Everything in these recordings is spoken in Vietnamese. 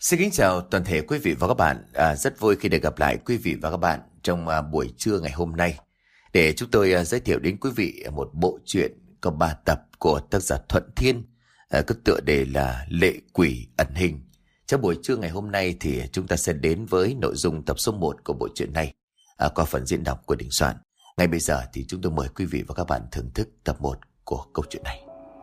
Xin kính chào toàn thể quý vị và các bạn. Rất vui khi được gặp lại quý vị và các bạn trong buổi trưa ngày hôm nay để chúng tôi giới thiệu đến quý vị một bộ truyện có 3 tập của tác giả Thuận Thiên, có tựa đề là Lệ Quỷ Ẩn Hình. Trong buổi trưa ngày hôm nay thì chúng ta sẽ đến với nội dung tập số 1 của bộ truyện này qua phần diễn đọc của Đình Soạn. Ngay bây giờ thì chúng tôi mời quý vị và các bạn thưởng thức tập 1 của câu chuyện này.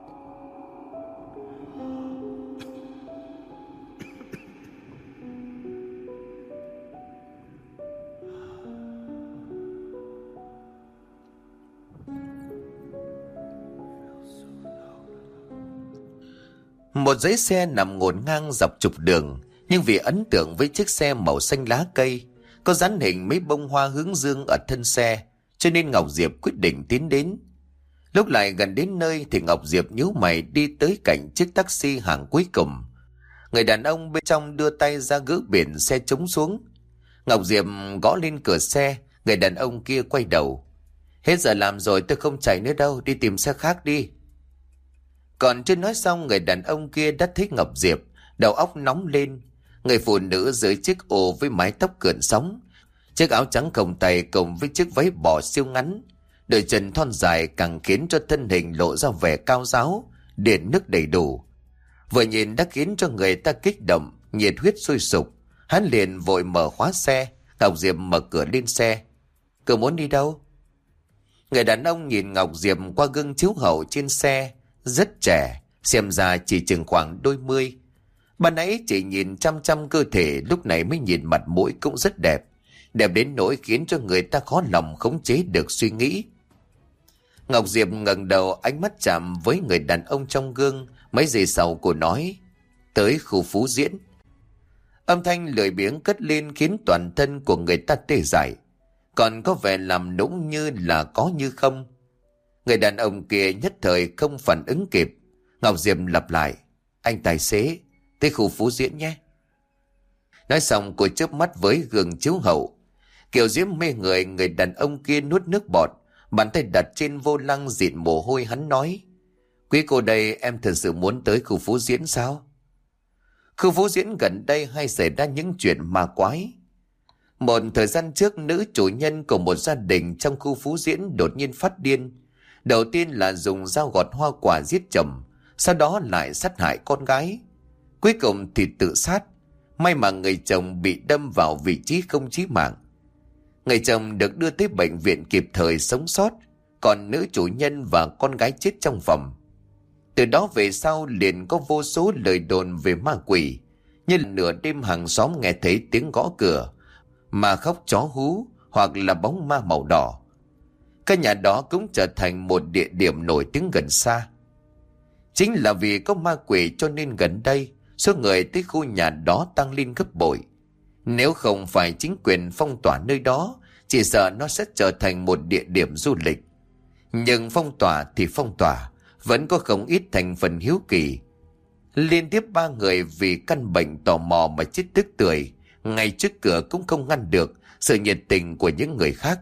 Một dãy xe nằm ngổn ngang dọc trục đường, nhưng vì ấn tượng với chiếc xe màu xanh lá cây, có dán hình mấy bông hoa hướng dương ở thân xe, cho nên Ngọc Diệp quyết định tiến đến. Lúc lại gần đến nơi thì Ngọc Diệp nhíu mày đi tới cạnh chiếc taxi hàng cuối cùng. Người đàn ông bên trong đưa tay ra gỡ biển xe chống xuống. Ngọc Diệp gõ lên cửa xe, người đàn ông kia quay đầu. Hết giờ làm rồi, tôi không chạy nữa đâu, đi tìm xe khác đi. Còn chưa nói xong, người đàn ông kia đã thấy Ngọc Diệp, đầu óc nóng lên. Người phụ nữ dưới chiếc ô với mái tóc cườn sóng, chiếc áo trắng cồng tay cùng với chiếc váy bò siêu ngắn, đôi chân thon dài càng khiến cho thân hình lộ ra vẻ cao ráo, điện nước đầy đủ. Vừa nhìn đã khiến cho người ta kích động, nhiệt huyết sôi sục. Hắn liền vội mở khóa xe. Ngọc Diệp mở cửa lên xe. Cậu muốn đi đâu? Người đàn ông nhìn Ngọc Diệp qua gương chiếu hậu trên xe. Rất trẻ, xem ra chỉ chừng khoảng đôi mươi. Ban nãy chỉ nhìn chăm chăm cơ thể, lúc này mới nhìn mặt mũi cũng rất đẹp. Đẹp đến nỗi khiến cho người ta khó lòng khống chế được suy nghĩ. Ngọc Diệp ngẩng đầu, ánh mắt chạm với người đàn ông trong gương. Mấy giây sau cô nói, tới khu Phú Diễn. Âm thanh lười biếng cất lên khiến toàn thân của người ta tê dại, còn có vẻ làm nũng như là có như không. Người đàn ông kia nhất thời không phản ứng kịp. Ngọc Diệp lặp lại, anh tài xế, tới khu Phú Diễn nhé. Nói xong cô chớp mắt với gương chiếu hậu. Kiểu diễm mê người, người đàn ông kia nuốt nước bọt, bàn tay đặt trên vô lăng dịn mồ hôi. Hắn nói, quý cô đây, em thật sự muốn tới khu Phú Diễn sao? Khu Phú Diễn gần đây hay xảy ra những chuyện ma quái. Một thời gian trước, nữ chủ nhân của một gia đình trong khu Phú Diễn đột nhiên phát điên. Đầu tiên là dùng dao gọt hoa quả giết chồng, sau đó lại sát hại con gái. Cuối cùng thì tự sát. May mà người chồng bị đâm vào vị trí không chí mạng. Người chồng được đưa tới bệnh viện kịp thời sống sót, còn nữ chủ nhân và con gái chết trong phòng. Từ đó về sau liền có vô số lời đồn về ma quỷ, như nửa đêm hàng xóm nghe thấy tiếng gõ cửa, mà khóc chó hú, hoặc là bóng ma màu đỏ. Căn nhà đó cũng trở thành một địa điểm nổi tiếng gần xa. Chính là vì có ma quỷ cho nên gần đây số người tới khu nhà đó tăng lên gấp bội. Nếu không phải chính quyền phong tỏa nơi đó, chỉ sợ nó sẽ trở thành một địa điểm du lịch. Nhưng phong tỏa thì phong tỏa, vẫn có không ít thành phần hiếu kỳ. Liên tiếp 3 người vì căn bệnh tò mò mà chết tức tưởi, ngay trước cửa cũng không ngăn được sự nhiệt tình của những người khác.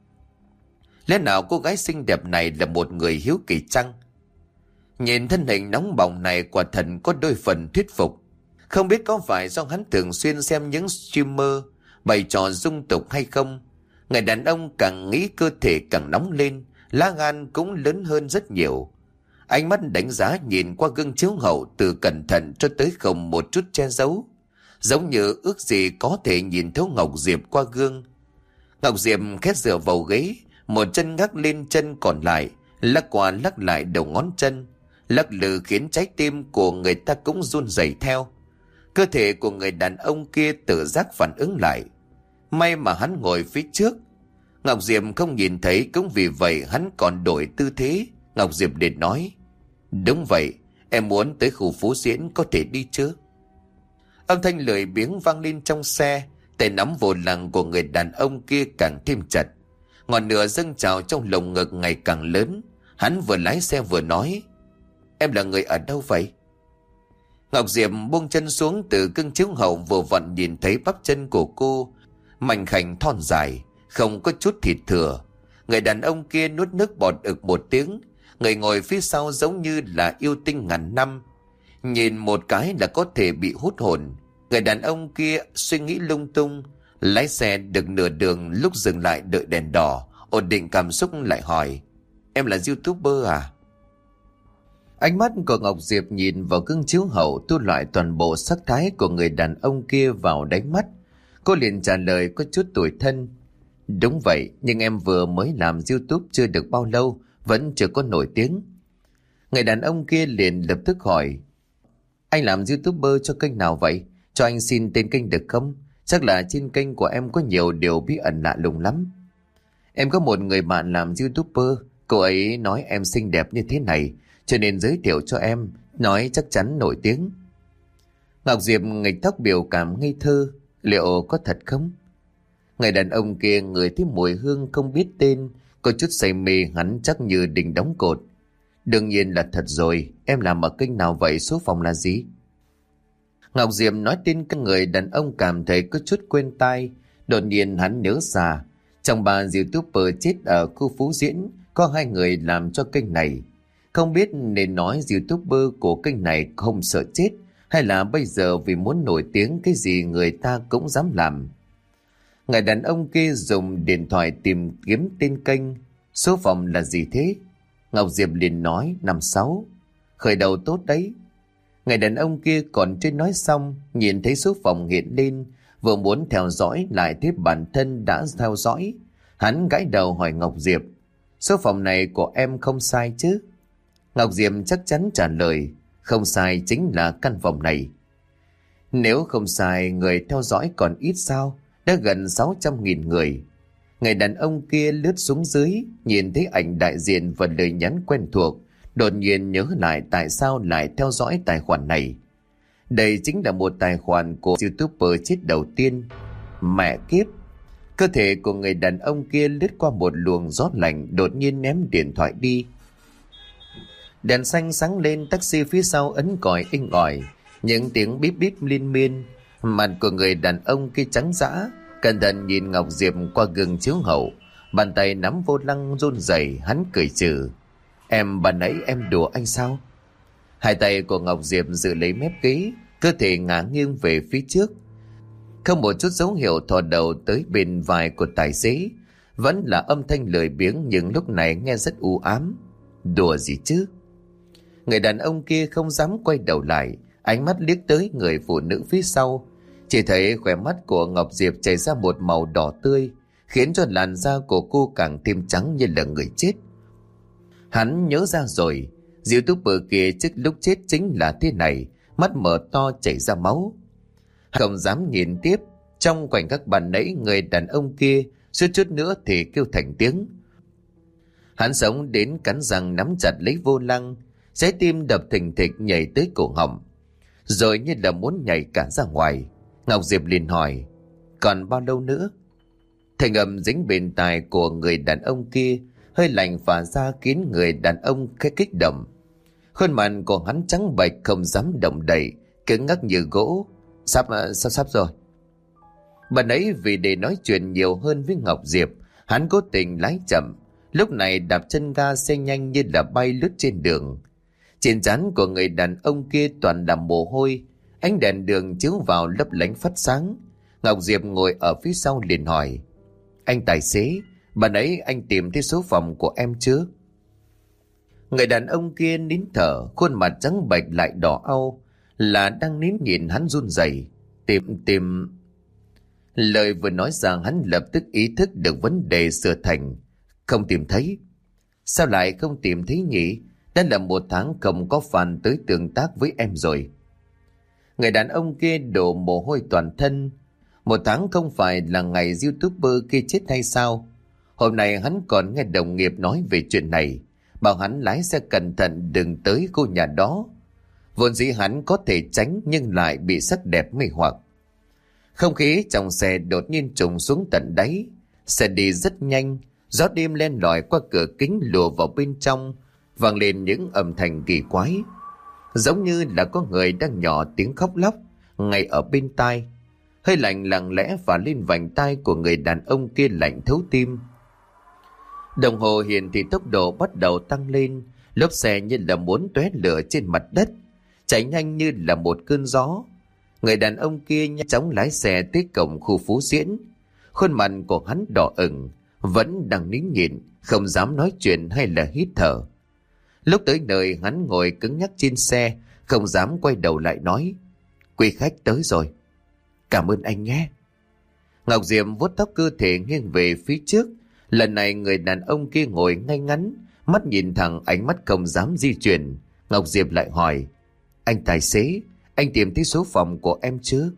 Lẽ nào cô gái xinh đẹp này là một người hiếu kỳ chăng? Nhìn thân hình nóng bỏng này quả thật có đôi phần thuyết phục. Không biết có phải do hắn thường xuyên xem những streamer bày trò dung tục hay không, người đàn ông càng nghĩ cơ thể càng nóng lên, lá gan cũng lớn hơn rất nhiều. Ánh mắt đánh giá nhìn qua gương chiếu hậu từ cẩn thận cho tới không một chút che giấu, giống như ước gì có thể nhìn thấu Ngọc Diệp qua gương. Ngọc Diệp khét dựa vào ghế, một chân gác lên chân còn lại, lắc qua lắc lại đầu ngón chân, lắc lư khiến trái tim của người ta cũng run rẩy theo. Cơ thể của người đàn ông kia tự giác phản ứng lại. May mà hắn ngồi phía trước, Ngọc Diệp không nhìn thấy, cũng vì vậy hắn còn đổi tư thế. Ngọc Diệp liền nói, đúng vậy, em muốn tới khu Phú Diễn, có thể đi chứ? Âm thanh lười biếng vang lên trong xe, tay nắm vô lăng của người đàn ông kia càng thêm chặt. Ngọn lửa dâng trào trong lồng ngực ngày càng lớn. Hắn vừa lái xe vừa nói, em là người ở đâu vậy? Ngọc Diệp buông chân xuống từ gương chiếu hậu, vừa vặn nhìn thấy bắp chân của cô mảnh khảnh thon dài, không có chút thịt thừa. Người đàn ông kia nuốt nước bọt ực một tiếng. Người ngồi phía sau giống như là yêu tinh ngàn năm, nhìn một cái là có thể bị hút hồn. Người đàn ông kia suy nghĩ lung tung, lái xe được nửa đường lúc dừng lại đợi đèn đỏ, ổn định cảm xúc lại hỏi: Em là YouTuber à? Ánh mắt của Ngọc Diệp nhìn vào gương chiếu hậu thu lại toàn bộ sắc thái của người đàn ông kia vào đáy mắt. Cô liền trả lời có chút tủi thân: Đúng vậy, nhưng em vừa mới làm YouTube chưa được bao lâu, vẫn chưa có nổi tiếng. Người đàn ông kia liền lập tức hỏi: Anh làm YouTuber cho kênh nào vậy? Cho anh xin tên kênh được không? Chắc là trên kênh của em có nhiều điều bí ẩn lạ lùng lắm. Em có một người bạn làm YouTuber, cô ấy nói em xinh đẹp như thế này, cho nên giới thiệu cho em, nói chắc chắn nổi tiếng. Ngọc Diệp nghịch tóc biểu cảm ngây thơ: Liệu có thật không? Người đàn ông kia ngửi thấy mùi hương không biết tên, có chút say mê, hắn chắc như đình đóng cột. Đương nhiên là thật rồi, em làm ở kênh nào vậy, số phòng là gì? Ngọc Diệp nói tên các người đàn ông cảm thấy có chút quen tai. Đột nhiên hắn nhớ ra, trong 3 YouTuber chết ở khu Phú Diễn, có 2 người làm cho kênh này. Không biết nên nói YouTuber của kênh này không sợ chết, hay là bây giờ vì muốn nổi tiếng cái gì người ta cũng dám làm. Người đàn ông kia dùng điện thoại tìm kiếm tên kênh. Số phòng là gì thế? Ngọc Diệp liền nói 56. Khởi đầu tốt đấy. Người đàn ông kia còn chưa nói xong, nhìn thấy số phòng hiện lên, vừa muốn theo dõi lại thấy bản thân đã theo dõi. Hắn gãi đầu hỏi Ngọc Diệp: Số phòng này của em không sai chứ? Ngọc Diệp chắc chắn trả lời: Không sai, chính là căn phòng này. Nếu không sai, người theo dõi còn ít sao? Đã gần 600.000 người. Người đàn ông kia lướt xuống dưới, nhìn thấy ảnh đại diện và lời nhắn quen thuộc, đột nhiên nhớ lại tại sao lại theo dõi tài khoản này. Đây chính là một tài khoản của YouTuber chết đầu tiên. Mẹ kiếp! Cơ thể của người đàn ông kia lướt qua một luồng gió lạnh, đột nhiên ném điện thoại đi. Đèn xanh sáng lên, taxi phía sau ấn còi inh ỏi, những tiếng bíp bíp liên miên. Mặt của người đàn ông kia trắng dã, cẩn thận nhìn Ngọc Diệp qua gương chiếu hậu, bàn tay nắm vô lăng run rẩy. Hắn cười trừ: Em bà nãy em đùa anh sao? Hai tay của Ngọc Diệp giữ lấy mép ghế, cơ thể ngả nghiêng về phía trước, không một chút dấu hiệu thò đầu tới bên vai của tài xế. Vẫn là âm thanh lười biếng, nhưng lúc này nghe rất u ám. Đùa gì chứ? Người đàn ông kia không dám quay đầu lại, ánh mắt liếc tới người phụ nữ phía sau. Chỉ thấy khóe mắt của Ngọc Diệp chảy ra một màu đỏ tươi, khiến cho làn da của cô càng thêm trắng như là người chết. Hắn nhớ ra rồi, YouTuber kia trước lúc chết chính là thế này, mắt mở to chảy ra máu. Không dám nhìn tiếp, trong khoảnh khắc ban nãy người đàn ông kia suýt chút nữa thì kêu thành tiếng. Hắn sống đến cắn răng nắm chặt lấy vô lăng, trái tim đập thình thịch nhảy tới cổ họng, rồi như là muốn nhảy cả ra ngoài. Ngọc Diệp liền hỏi: Còn bao lâu nữa? Thành âm dính bên tai của người đàn ông kia hơi lạnh phả ra, khiến người đàn ông khẽ kích động. Khuôn mặt của hắn trắng bệch, không dám động đậy, cứng ngắc như gỗ. Sắp rồi. Bạn ấy vì để nói chuyện nhiều hơn với Ngọc Diệp, hắn cố tình lái chậm, lúc này đạp chân ga xe nhanh như là bay lướt trên đường. Trên trán của người đàn ông kia toàn là mồ hôi, ánh đèn đường chiếu vào lấp lánh phát sáng. Ngọc Diệp ngồi ở phía sau liền hỏi: Anh tài xế, bạn ấy anh tìm thấy số phòng của em chưa? Người đàn ông kia nín thở, khuôn mặt trắng bệch lại đỏ au, là đang nín nhìn hắn run rẩy. Tìm. Lời vừa nói ra, hắn lập tức ý thức được vấn đề sửa thành: Không tìm thấy. Sao lại không tìm thấy nhỉ? Đã là 1 tháng không có fan tới tương tác với em rồi. Người đàn ông kia đổ mồ hôi toàn thân. 1 tháng không phải là ngày YouTuber kia chết hay sao? Hôm nay hắn còn nghe đồng nghiệp nói về chuyện này, bảo hắn lái xe cẩn thận đừng tới khu nhà đó. Vốn dĩ hắn có thể tránh, nhưng lại bị sắc đẹp mê hoặc. Không khí trong xe đột nhiên trùng xuống tận đáy. Xe đi rất nhanh, gió đêm len lỏi qua cửa kính lùa vào bên trong, vang lên những âm thanh kỳ quái, giống như là có người đang nhỏ tiếng khóc lóc ngay ở bên tai. Hơi lạnh lặng lẽ phả lên vành tai của người đàn ông kia, lạnh thấu tim. Đồng hồ hiển thị tốc độ bắt đầu tăng lên, lốp xe như là muốn tóe lửa trên mặt đất, chạy nhanh như là một cơn gió. Người đàn ông kia nhanh chóng lái xe tới cổng khu Phú Diễn. Khuôn mặt của hắn đỏ ửng, vẫn đang nín nhịn, không dám nói chuyện hay là hít thở. Lúc tới nơi, hắn ngồi cứng nhắc trên xe, không dám quay đầu lại nói: "Quý khách tới rồi." "Cảm ơn anh nhé." Ngọc Diệp vuốt tóc cơ thể nghiêng về phía trước. Lần này người đàn ông kia ngồi ngay ngắn, mắt nhìn thẳng, ánh mắt không dám di chuyển. Ngọc Diệp lại hỏi: "Anh tài xế, anh tìm thấy số phòng của em chưa?"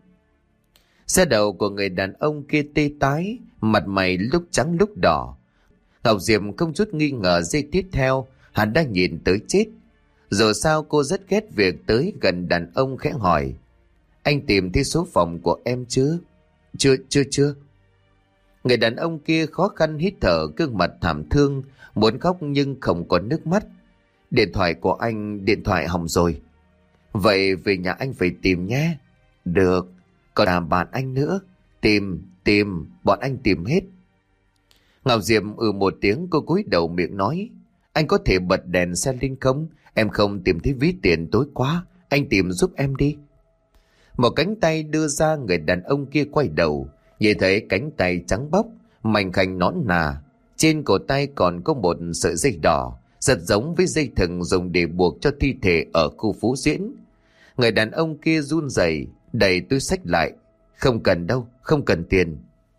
Xe đầu của người đàn ông kia tê tái, mặt mày lúc trắng lúc đỏ. Ngọc Diệp không chút nghi ngờ giây tiếp theo hắn đã nhìn tới chết. Dù sao cô rất ghét việc tới gần đàn ông, khẽ hỏi: "Anh tìm thấy số phòng của em chưa?" Chưa. Người đàn ông kia khó khăn hít thở, gương mặt thảm thương, muốn khóc nhưng không có nước mắt. "Điện thoại của anh, điện thoại hỏng rồi." "Vậy về nhà anh phải tìm nhé." "Được, còn là bạn anh nữa. Tìm, bọn anh tìm hết." Ngọc Diệp một tiếng, cô cúi đầu miệng nói: "Anh có thể bật đèn xe lên không? Em không tìm thấy ví tiền, tối quá, anh tìm giúp em đi." Một cánh tay đưa ra, người đàn ông kia quay đầu, nhìn thấy cánh tay trắng bóc, mảnh khảnh nõn nà. Trên cổ tay còn có một sợi dây đỏ, rất giống với dây thừng dùng để buộc cho thi thể ở khu Phú Diễn. Người đàn ông kia run rẩy đẩy túi xách lại: "Không cần đâu, không cần tiền."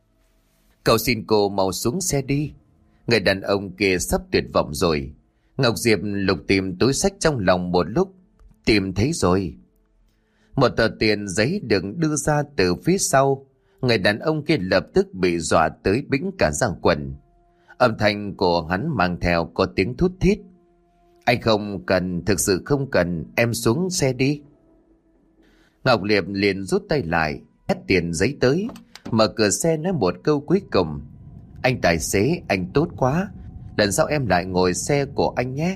"Cậu xin cô mau xuống xe đi." Người đàn ông kia sắp tuyệt vọng rồi. Ngọc Diệp lục tìm túi xách trong lòng một lúc, tìm thấy rồi. Một tờ tiền giấy được đưa ra từ phía sau. Người đàn ông kia lập tức bị dọa tới bĩnh cả da quần. Âm thanh của hắn mang theo có tiếng thút thít: "Anh không cần, thực sự không cần, em xuống xe đi." Ngọc Diệp liền rút tay lại, hét tiền giấy tới, mở cửa xe nói một câu cuối cùng: "Anh tài xế, anh tốt quá, lần sau em lại ngồi xe của anh nhé."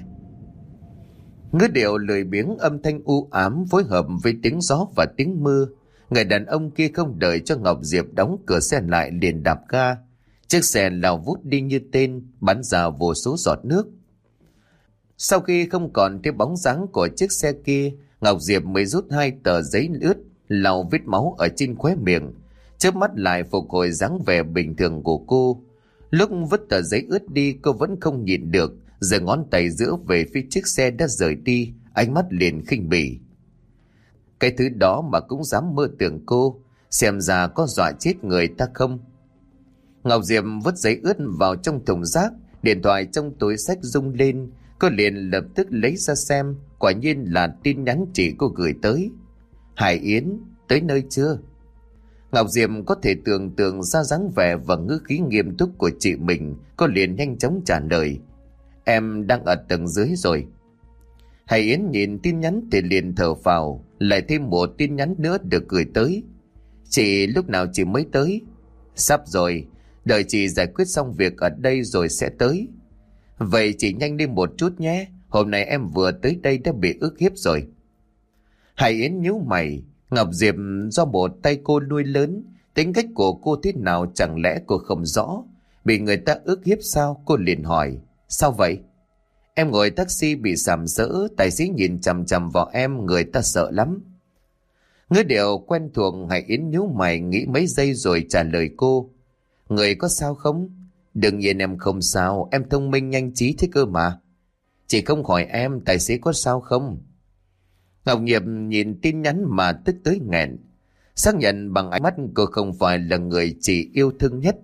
Ngữ điệu lười biếng, âm thanh u ám phối hợp với tiếng gió và tiếng mưa. Người đàn ông kia không đợi cho Ngọc Diệp đóng cửa xe lại liền đạp ga. Chiếc xe lao vút đi như tên, bắn ra vô số giọt nước. Sau khi không còn thấy bóng dáng của chiếc xe kia, Ngọc Diệp mới rút 2 tờ giấy ướt lau vết máu ở trên khóe miệng, chớp mắt lại phục hồi dáng vẻ bình thường của cô. Lúc vứt tờ giấy ướt đi, cô vẫn không nhịn được giơ ngón tay giữa về phía chiếc xe đã rời đi, ánh mắt liền khinh bỉ. Cái thứ đó mà cũng dám mơ tưởng cô, xem ra có dọa chết người ta không. Ngọc Diệp vứt giấy ướt vào trong thùng rác, điện thoại trong túi xách rung lên, cô liền lập tức lấy ra xem, quả nhiên là tin nhắn chị cô gửi tới: "Hải Yến, tới nơi chưa?" Ngọc Diệp có thể tưởng tượng ra dáng vẻ và ngữ khí nghiêm túc của chị mình, cô liền nhanh chóng trả lời: "Em đang ở tầng dưới rồi." Hải Yến nhìn tin nhắn thì liền thở phào, lại thêm một tin nhắn nữa được gửi tới: "Chị lúc nào chị mới tới?" "Sắp rồi, đợi chị giải quyết xong việc ở đây rồi sẽ tới." "Vậy chị nhanh đi một chút nhé, hôm nay em vừa tới đây đã bị ức hiếp rồi." Hải Yến nhíu mày. Ngọc Diệp do một tay cô nuôi lớn, tính cách của cô thế nào chẳng lẽ cô không rõ? Bị người ta ức hiếp sao? Cô liền hỏi: "Sao vậy?" "Em ngồi taxi bị sàm sỡ, tài xế nhìn chằm chằm vào em, người ta sợ lắm." Ngữ điệu quen thuộc. Hải Yến nhíu mày nghĩ mấy giây rồi trả lời cô: "Người có sao không?" "Đương nhiên em không sao, em thông minh nhanh trí thế cơ mà." "Chị không hỏi em tài xế có sao không." Ngọc Diệp nhìn tin nhắn mà tức tới nghẹn, xác nhận bằng ánh mắt cô không phải là người chị yêu thương nhất.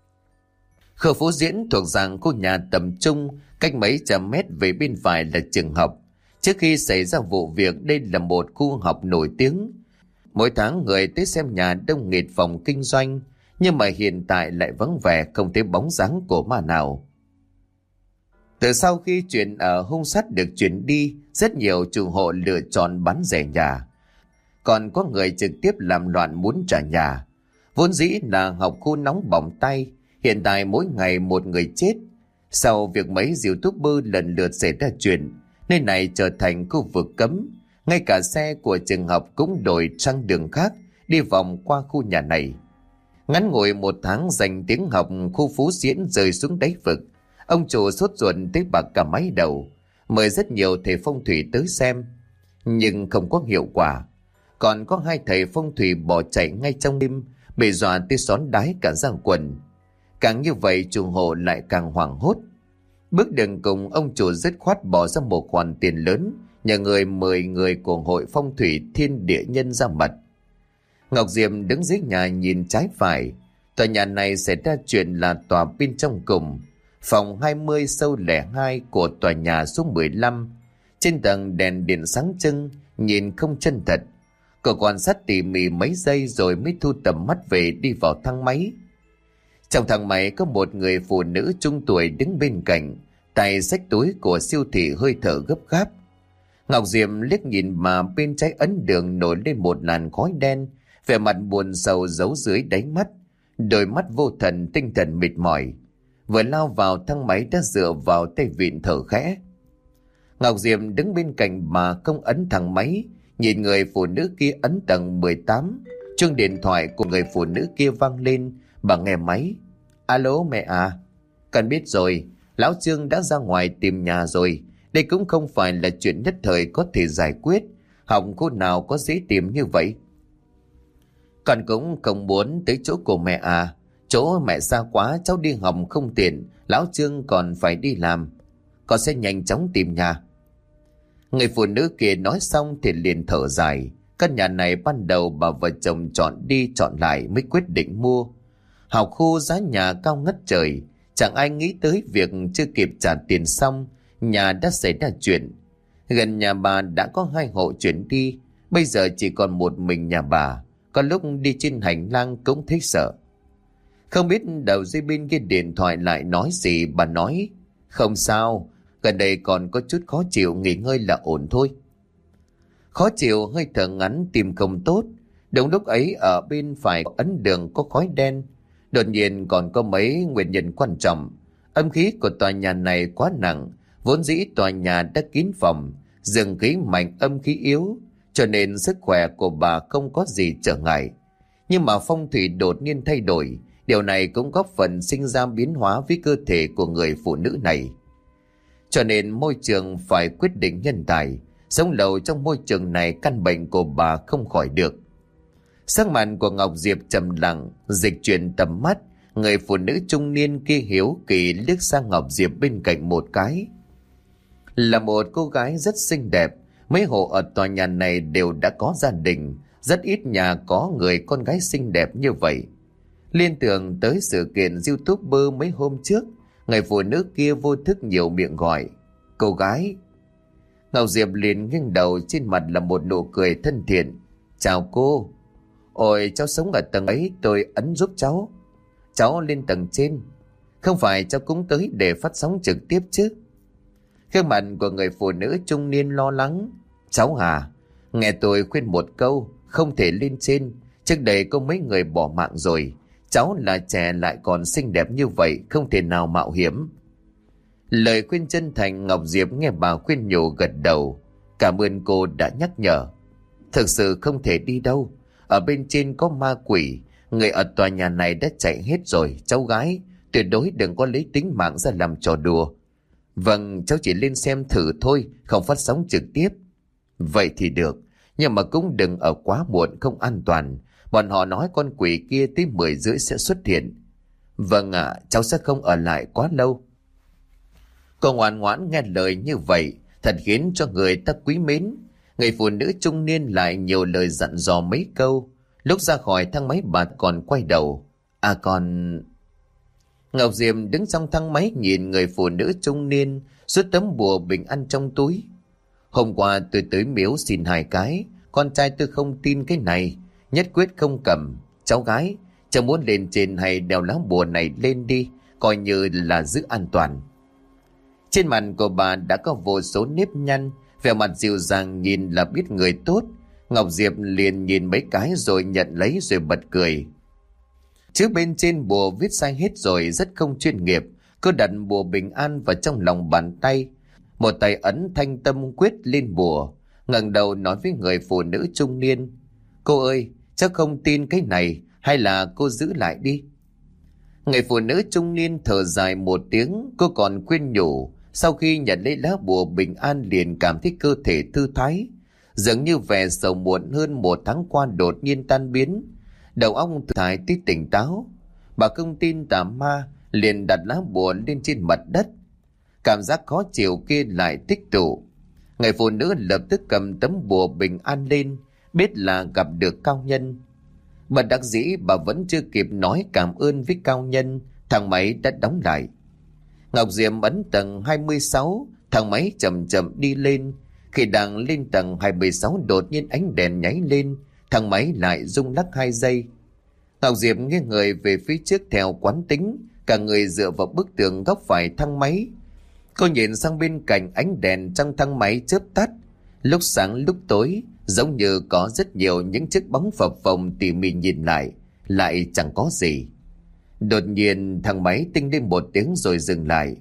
Khu Phú Diễn thuộc dạng khu nhà tầm trung, cách mấy trăm mét về bên phải là trường học. Trước khi xảy ra vụ việc, đây là một khu học nổi tiếng. Mỗi tháng người tới xem nhà đông nghịt phòng kinh doanh, nhưng mà hiện tại lại vắng vẻ, không thấy bóng dáng của ma nào. Từ sau khi chuyện ở Hung Sắt được chuyển đi, rất nhiều chủ hộ lựa chọn bán rẻ nhà. Còn có người trực tiếp làm loạn muốn trả nhà. Vốn dĩ là học khu nóng bỏng tay, hiện tại mỗi ngày một người chết. Sau việc mấy YouTuber lần lượt xảy ra chuyện, nơi này trở thành khu vực cấm. Ngay cả xe của trường học cũng đổi sang đường khác, đi vòng qua khu nhà này. Ngắn ngủi 1 tháng dành tiếng học, khu Phú Diễn rơi xuống đáy vực. Ông chủ sốt ruột tới bạc cả máy đầu, mời rất nhiều thầy phong thủy tới xem, nhưng không có hiệu quả. Còn có hai thầy phong thủy bỏ chạy ngay trong đêm, bị dọa tới xón đái cả giang quần. Càng như vậy chủ hộ lại càng hoảng hốt. Bước đường cùng, ông chủ dứt khoát bỏ ra một khoản tiền lớn, nhờ người mời người của hội phong thủy thiên địa nhân ra mặt. Ngọc Diệp đứng dưới nhà nhìn trái phải. Tòa nhà này xảy ra chuyện là tòa bên trong cùng, phòng 20 sâu lẻ 2 của tòa nhà số 15. Trên tầng đèn điện sáng trưng, nhìn không chân thật. Cô quan sát tỉ mỉ mấy giây rồi mới thu tầm mắt về, đi vào thang máy. Trong thang máy có một người phụ nữ trung tuổi đứng bên cạnh, tay xách túi của siêu thị, hơi thở gấp gáp. Ngọc Diệp liếc nhìn mà bên trái ấn đường nổi lên một làn khói đen, vẻ mặt buồn sầu giấu dưới đáy mắt, đôi mắt vô thần, tinh thần mệt mỏi. Vừa lao vào thang máy đã dựa vào tay vịn thở khẽ. Ngọc Diệp đứng bên cạnh mà không ấn thang máy, nhìn người phụ nữ kia ấn tầng 18. Chuông điện thoại của người phụ nữ kia vang lên, bà nghe máy. Alo mẹ à, con biết rồi, lão Trương đã ra ngoài tìm nhà rồi. Đây cũng không phải là chuyện nhất thời có thể giải quyết, học cô nào có dễ tìm như vậy. Con cũng không muốn tới chỗ của mẹ à, chỗ mẹ xa quá, cháu đi học không tiện, lão Trương còn phải đi làm. Con sẽ nhanh chóng tìm nhà. Người phụ nữ kia nói xong thì liền thở dài. Căn nhà này ban đầu bà vợ chồng chọn đi chọn lại mới quyết định mua. Học khu giá nhà cao ngất trời, chẳng ai nghĩ tới việc chưa kịp trả tiền xong, nhà đã xảy ra chuyện. Gần nhà bà đã có 2 hộ chuyển đi, bây giờ chỉ còn một mình nhà bà. Có lúc đi trên hành lang cũng thấy sợ. Không biết đầu dây bên kia điện thoại lại nói gì, bà nói không sao, gần đây còn có chút khó chịu, nghỉ ngơi là ổn thôi. Khó chịu, hơi thở ngắn, tim không tốt. Đúng lúc ấy ở bên phải ấn đường có khói đen. Đột nhiên còn có mấy nguyên nhân quan trọng. Âm khí của tòa nhà này quá nặng, vốn dĩ tòa nhà đã kín phòng, dương khí mạnh âm khí yếu, cho nên sức khỏe của bà không có gì trở ngại. Nhưng mà phong thủy đột nhiên thay đổi, điều này cũng góp phần sinh ra biến hóa với cơ thể của người phụ nữ này. Cho nên môi trường phải quyết định nhân tài, sống lâu trong môi trường này căn bệnh của bà không khỏi được. Sắc mặt của Ngọc Diệp trầm lặng, dịch chuyển tầm mắt, người phụ nữ trung niên kia hiếu kỳ liếc sang Ngọc Diệp bên cạnh một cái. Là một cô gái rất xinh đẹp, mấy hộ ở tòa nhà này đều đã có gia đình, rất ít nhà có người con gái xinh đẹp như vậy. Liên tưởng tới sự kiện YouTuber mấy hôm trước, người phụ nữ kia vô thức nhiều miệng gọi cô gái. Ngọc Diệp liền nghiêng đầu, trên mặt là một nụ cười thân thiện. Chào cô. Ôi, cháu sống ở tầng ấy, tôi ấn giúp cháu. Cháu lên tầng trên. Không phải cháu cũng tới để phát sóng trực tiếp chứ? Gương mặt của người phụ nữ trung niên lo lắng. Cháu à, nghe tôi khuyên một câu, không thể lên trên. Trước đây có mấy người bỏ mạng rồi. Cháu là trẻ lại còn xinh đẹp như vậy, không thể nào mạo hiểm. Lời khuyên chân thành, Ngọc Diệp nghe bà khuyên nhủ gật đầu. Cảm ơn cô đã nhắc nhở. Thực sự không thể đi đâu. Ở bên trên có ma quỷ, người ở tòa nhà này đã chạy hết rồi. Cháu gái, tuyệt đối đừng có lấy tính mạng ra làm trò đùa. Vâng, cháu chỉ lên xem thử thôi, không phát sóng trực tiếp. Vậy thì được, nhưng mà cũng đừng ở quá muộn, không an toàn. Bọn họ nói con quỷ kia tới 10:30 sẽ xuất hiện. Vâng ạ, cháu sẽ không ở lại quá lâu. Cô ngoan ngoãn nghe lời như vậy, thật khiến cho người ta quý mến. Người phụ nữ trung niên lại nhiều lời dặn dò mấy câu. Lúc ra khỏi thang máy bà còn quay đầu. À còn... Ngọc Diệp đứng trong thang máy nhìn người phụ nữ trung niên rút tấm bùa bình an trong túi. Hôm qua tôi tới miếu xin 2 cái, con trai tôi không tin cái này, nhất quyết không cầm. Cháu gái, cháu muốn lên trên hay đeo lá bùa này lên đi, coi như là giữ an toàn. Trên mặt của bà đã có vô số nếp nhăn, vẻ mặt dịu dàng nhìn là biết người tốt. Ngọc Diệp liền nhìn mấy cái rồi nhận lấy rồi bật cười. Chứ bên trên bùa viết sai hết rồi, rất không chuyên nghiệp. Cô đặt bùa bình an vào trong lòng bàn tay, một tay ấn thanh tâm quyết lên bùa, ngẩng đầu nói với người phụ nữ trung niên. Cô ơi, cháu không tin cái này, hay là cô giữ lại đi. Người phụ nữ trung niên thở dài một tiếng, cô còn khuyên nhủ. Sau khi nhận lấy lá bùa bình an liền cảm thấy cơ thể thư thái, Dường như vẻ sầu muộn hơn một tháng qua đột nhiên tan biến. Đầu óc Thái tí tỉnh táo. Bà không tin tà ma, liền đặt lá bùa lên trên mặt đất. Cảm giác khó chịu kia lại tích tụ. Người phụ nữ lập tức cầm tấm bùa bình an lên, biết là gặp được cao nhân. Bất đắc dĩ bà vẫn chưa kịp nói cảm ơn với cao nhân, thang máy đã đóng lại. Ngọc Diệm ấn tầng 26, thang máy chậm chậm đi lên. Khi đang lên tầng 26 đột nhiên ánh đèn nháy lên, thang máy lại rung lắc 2 giây. Ngọc Diệm nghiêng người về phía trước theo quán tính, cả người dựa vào bức tường góc phải thang máy. Cô nhìn sang bên cạnh, ánh đèn trong thang máy chớp tắt, lúc sáng lúc tối, giống như có rất nhiều những chiếc bóng phập phồng. Tỉ mỉ nhìn lại chẳng có gì. Đột nhiên thang máy tinh lên một tiếng rồi dừng lại.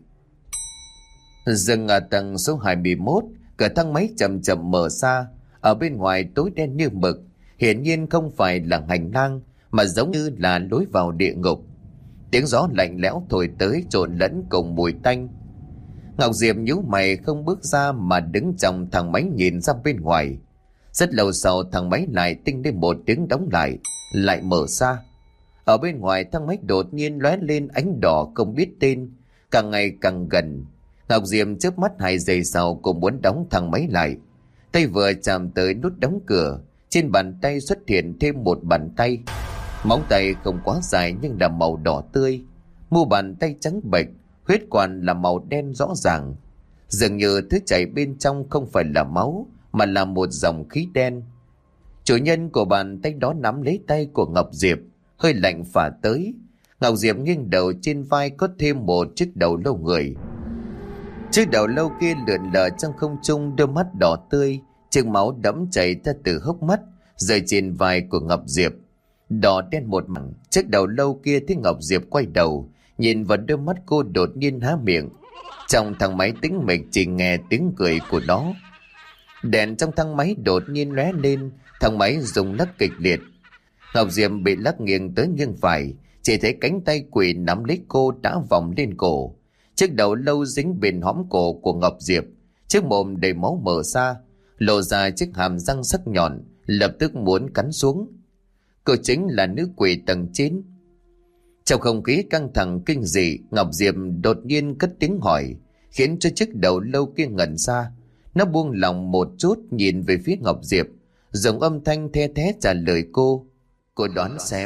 Dừng ở tầng số 21, cửa thang máy chậm chậm mở ra. Ở bên ngoài tối đen như mực, hiển nhiên không phải là hành lang mà giống như là lối vào địa ngục. Tiếng gió lạnh lẽo thổi tới trộn lẫn cùng mùi tanh. Ngọc Diệm nhíu mày không bước ra mà đứng trong thang máy nhìn ra bên ngoài. Rất lâu sau thang máy lại tinh lên một tiếng đóng lại mở ra. Ở bên ngoài thang máy đột nhiên lóe lên ánh đỏ không biết tên, càng ngày càng gần. Ngọc Diệm chớp mắt 2 giây sau cũng muốn đóng thang máy lại. Tay vừa chạm tới nút đóng cửa, trên bàn tay xuất hiện thêm một bàn tay. Móng tay không quá dài nhưng là màu đỏ tươi, mu bàn tay trắng bệch, huyết quản là màu đen rõ ràng. Dường như thứ chảy bên trong không phải là máu mà là một dòng khí đen. Chủ nhân của bàn tay đó nắm lấy tay của Ngọc Diệp, hơi lạnh phả tới. Ngọc Diệp nghiêng đầu, trên vai có thêm một chiếc đầu lâu người. Chiếc đầu lâu kia lượn lờ trong không trung, đôi mắt đỏ tươi, chiếc máu đẫm chảy ra từ hốc mắt rơi trên vai của Ngọc Diệp. Đỏ đen một mảng. Chiếc đầu lâu kia thấy Ngọc Diệp quay đầu, nhìn vào đôi mắt cô, đột nhiên há miệng. Trong thang máy tĩnh mịch chỉ nghe tiếng cười của nó. Đèn trong thang máy đột nhiên lóe lên, thang máy rung lắc kịch liệt. Ngọc Diệp bị lắc nghiêng tới nghiêng phải, chỉ thấy cánh tay quỷ nắm lấy cô đã vòng lên cổ. Chiếc đầu lâu dính bên hõm cổ của Ngọc Diệp, chiếc mồm đầy máu mở ra, lộ ra chiếc hàm răng sắc nhọn, lập tức muốn cắn xuống. Cô chính là nữ quỷ tầng 9. Trong không khí căng thẳng kinh dị, Ngọc Diệp đột nhiên cất tiếng hỏi, khiến cho chiếc đầu lâu kia ngẩn ra. Nó buông lòng một chút, nhìn về phía Ngọc Diệp, dùng âm thanh the thé trả lời cô. Cô đoán xem,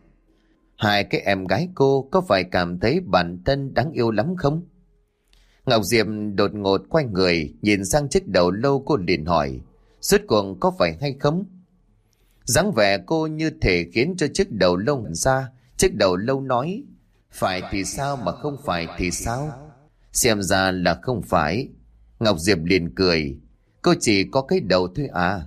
hai cái em gái cô có phải cảm thấy bản thân đáng yêu lắm không? Ngọc Diệp đột ngột quay người, nhìn sang chiếc đầu lâu, cô liền hỏi, rốt cuộc có phải hay không? Dáng vẻ cô như thể khiến cho chiếc đầu lâu ngẩn ra. Chiếc đầu lâu nói, phải thì sao mà không phải thì sao? Xem ra là không phải. Ngọc Diệp liền cười, cô chỉ có cái đầu thôi à?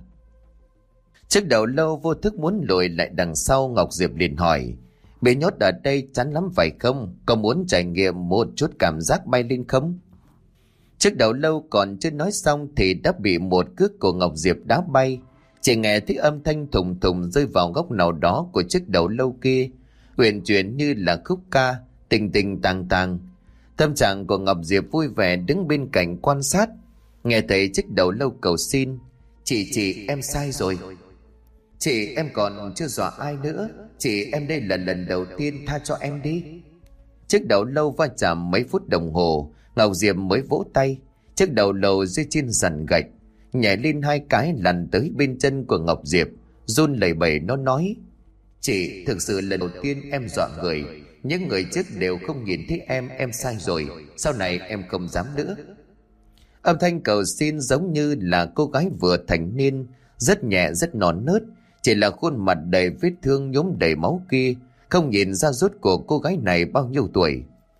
Chiếc đầu lâu vô thức muốn lùi lại đằng sau. Ngọc Diệp liền hỏi, bị nhốt ở đây chán lắm phải không? Có muốn trải nghiệm một chút cảm giác bay lên không? Chiếc đầu lâu còn chưa nói xong thì đã bị một cước của Ngọc Diệp đá bay. Chỉ nghe thấy âm thanh thùng thùng rơi vào góc nào đó của chiếc đầu lâu kia, uyển chuyển như là khúc ca, tình tình tàng tàng. Tâm trạng của Ngọc Diệp vui vẻ đứng bên cạnh quan sát. Nghe thấy chiếc đầu lâu cầu xin, chị em sai rồi. Chị em còn chưa dọa ai nữa, chị em đây là lần đầu tiên, tha cho em đi. Chiếc đầu lâu va chạm mấy phút đồng hồ, Ngọc Diệp mới vỗ tay. Chiếc đầu lâu rơi trên sàn gạch, nhảy lên 2 cái lăn tới bên chân của Ngọc Diệp, run lẩy bẩy. Nó nói, chị, thực sự lần đầu tiên em dọa người, những người trước đều không nhìn thấy em sai rồi, sau này em không dám nữa. Âm thanh cầu xin giống như là cô gái vừa thành niên, rất nhẹ rất non nớt. Chỉ là khuôn mặt đầy vết thương nhuốm đầy máu kia, không nhìn ra rốt của cô gái này bao nhiêu tuổi.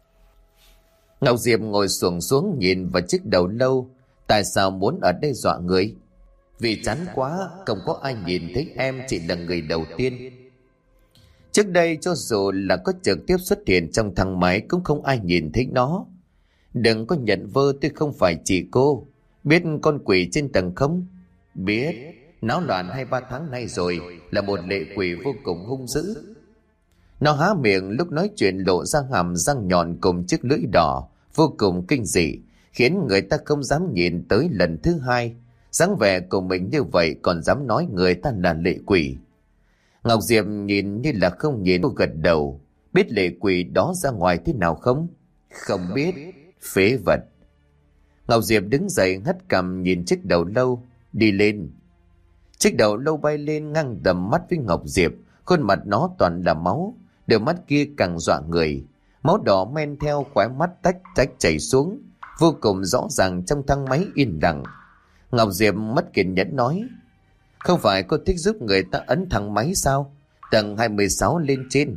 Ngọc Diệp ngồi xuống nhìn vào chiếc đầu lâu. Tại sao muốn ở đây dọa người? Vì chán quá, không có ai nhìn thấy em, chỉ là người đầu tiên. Trước đây cho dù là có trực tiếp xuất hiện trong thang máy cũng không ai nhìn thấy nó. Đừng có nhận vơ, tôi không phải chị cô. Biết con quỷ trên tầng không? Biết, náo loạn 2-3 tháng nay rồi, là một lệ quỷ vô cùng hung dữ. Nó há miệng, lúc nói chuyện lộ ra hàm răng nhọn cùng chiếc lưỡi đỏ, vô cùng kinh dị, khiến người ta không dám nhìn tới lần thứ hai. Dáng vẻ của mình như vậy còn dám nói người ta là lệ quỷ. Ngọc Diệp nhìn như là không nhìn, cô gật đầu. Biết lệ quỷ đó ra ngoài thế nào không? Không biết. Phế vật. Ngọc Diệp đứng dậy hất cằm nhìn chiếc đầu lâu. Đi lên. Chiếc đầu lâu bay lên ngang tầm mắt với Ngọc Diệp. Khuôn mặt nó toàn là máu. Đôi mắt kia càng dọa người. Máu đỏ men theo khóe mắt tách tách chảy xuống, vô cùng rõ ràng trong thang máy yên lặng. Ngọc Diệp mất kiên nhẫn nói: không phải cô thích giúp người ta ấn thang máy sao? Tầng 26 lên trên.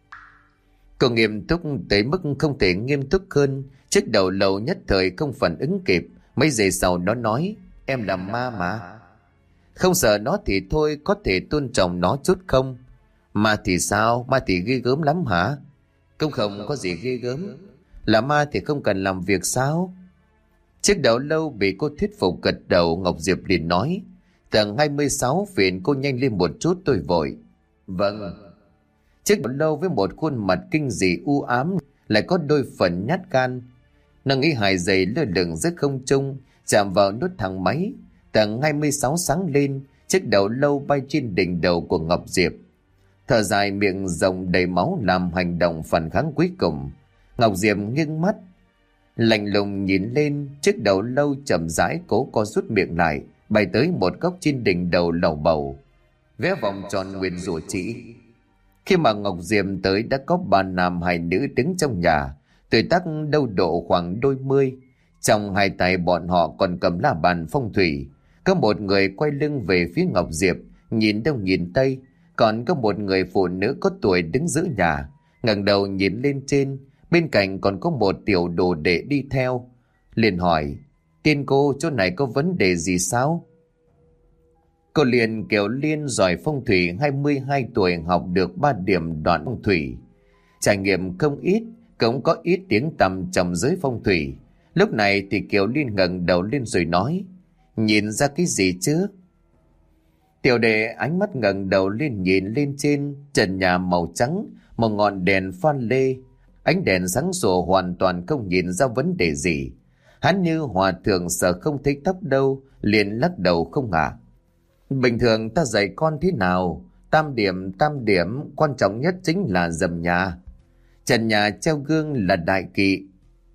Cô nghiêm túc tới mức không thể nghiêm túc hơn. Chiếc đầu lâu nhất thời không phản ứng kịp. Mấy giây sau nó nói: em là ma mà. Không sợ nó thì thôi, có thể tôn trọng nó chút không? Ma thì sao? Ma thì ghê gớm lắm hả? Cũng không có gì ghê gớm. Là ma thì không cần làm việc sao? Chiếc đầu lâu bị cô thuyết phục gật đầu. Ngọc Diệp liền nói: tầng 26 phiền cô nhanh lên một chút, tôi vội. Vâng. Chiếc đầu lâu với một khuôn mặt kinh dị u ám lại có đôi phần nhát gan. Nó nghĩ 2 giây lơ lửng giữa không trung, chạm vào nút thang máy. Tầng 26 sáng lên, chiếc đầu lâu bay trên đỉnh đầu của Ngọc Diệp. Thở dài miệng rộng đầy máu làm hành động phản kháng cuối cùng. Ngọc Diệp nghiêng mắt lạnh lùng nhìn lên. Chiếc đầu lâu chậm rãi cố co rút miệng lại, bay tới một góc trên đỉnh đầu lầu bầu, vẽ vòng tròn nguyền rủa chỉ. Khi mà Ngọc Diệp tới đã có 3 nam 2 nữ đứng trong nhà, tuổi tác đâu độ khoảng đôi mươi. Trong 2 tay bọn họ còn cầm la bàn phong thủy. Có một người quay lưng về phía Ngọc Diệp, nhìn đông nhìn tây. Còn có một người phụ nữ có tuổi đứng giữa nhà, ngẩng đầu nhìn lên trên. Bên cạnh còn có một tiểu đồ đệ đi theo. Liền hỏi: tiên cô, chỗ này có vấn đề gì sao? Cô liền Kiều Liên giỏi phong thủy, 22 tuổi, học được 3 điểm đoạn phong thủy. Trải nghiệm không ít, cũng có ít tiếng tăm trong giới phong thủy. Lúc này thì Kiều Liên ngẩng đầu lên rồi nói: nhìn ra cái gì chứ? Tiểu đệ ánh mắt ngẩng đầu lên nhìn lên trên. Trần nhà màu trắng, một ngọn đèn pha lê. Ánh đèn sáng sủa hoàn toàn không nhìn ra vấn đề gì. Hắn như hòa thượng sợ không thấy tóc đâu, liền lắc đầu không ngả. Bình thường ta dạy con thế nào? Tam điểm, quan trọng nhất chính là dầm nhà. Trần nhà treo gương là đại kỵ.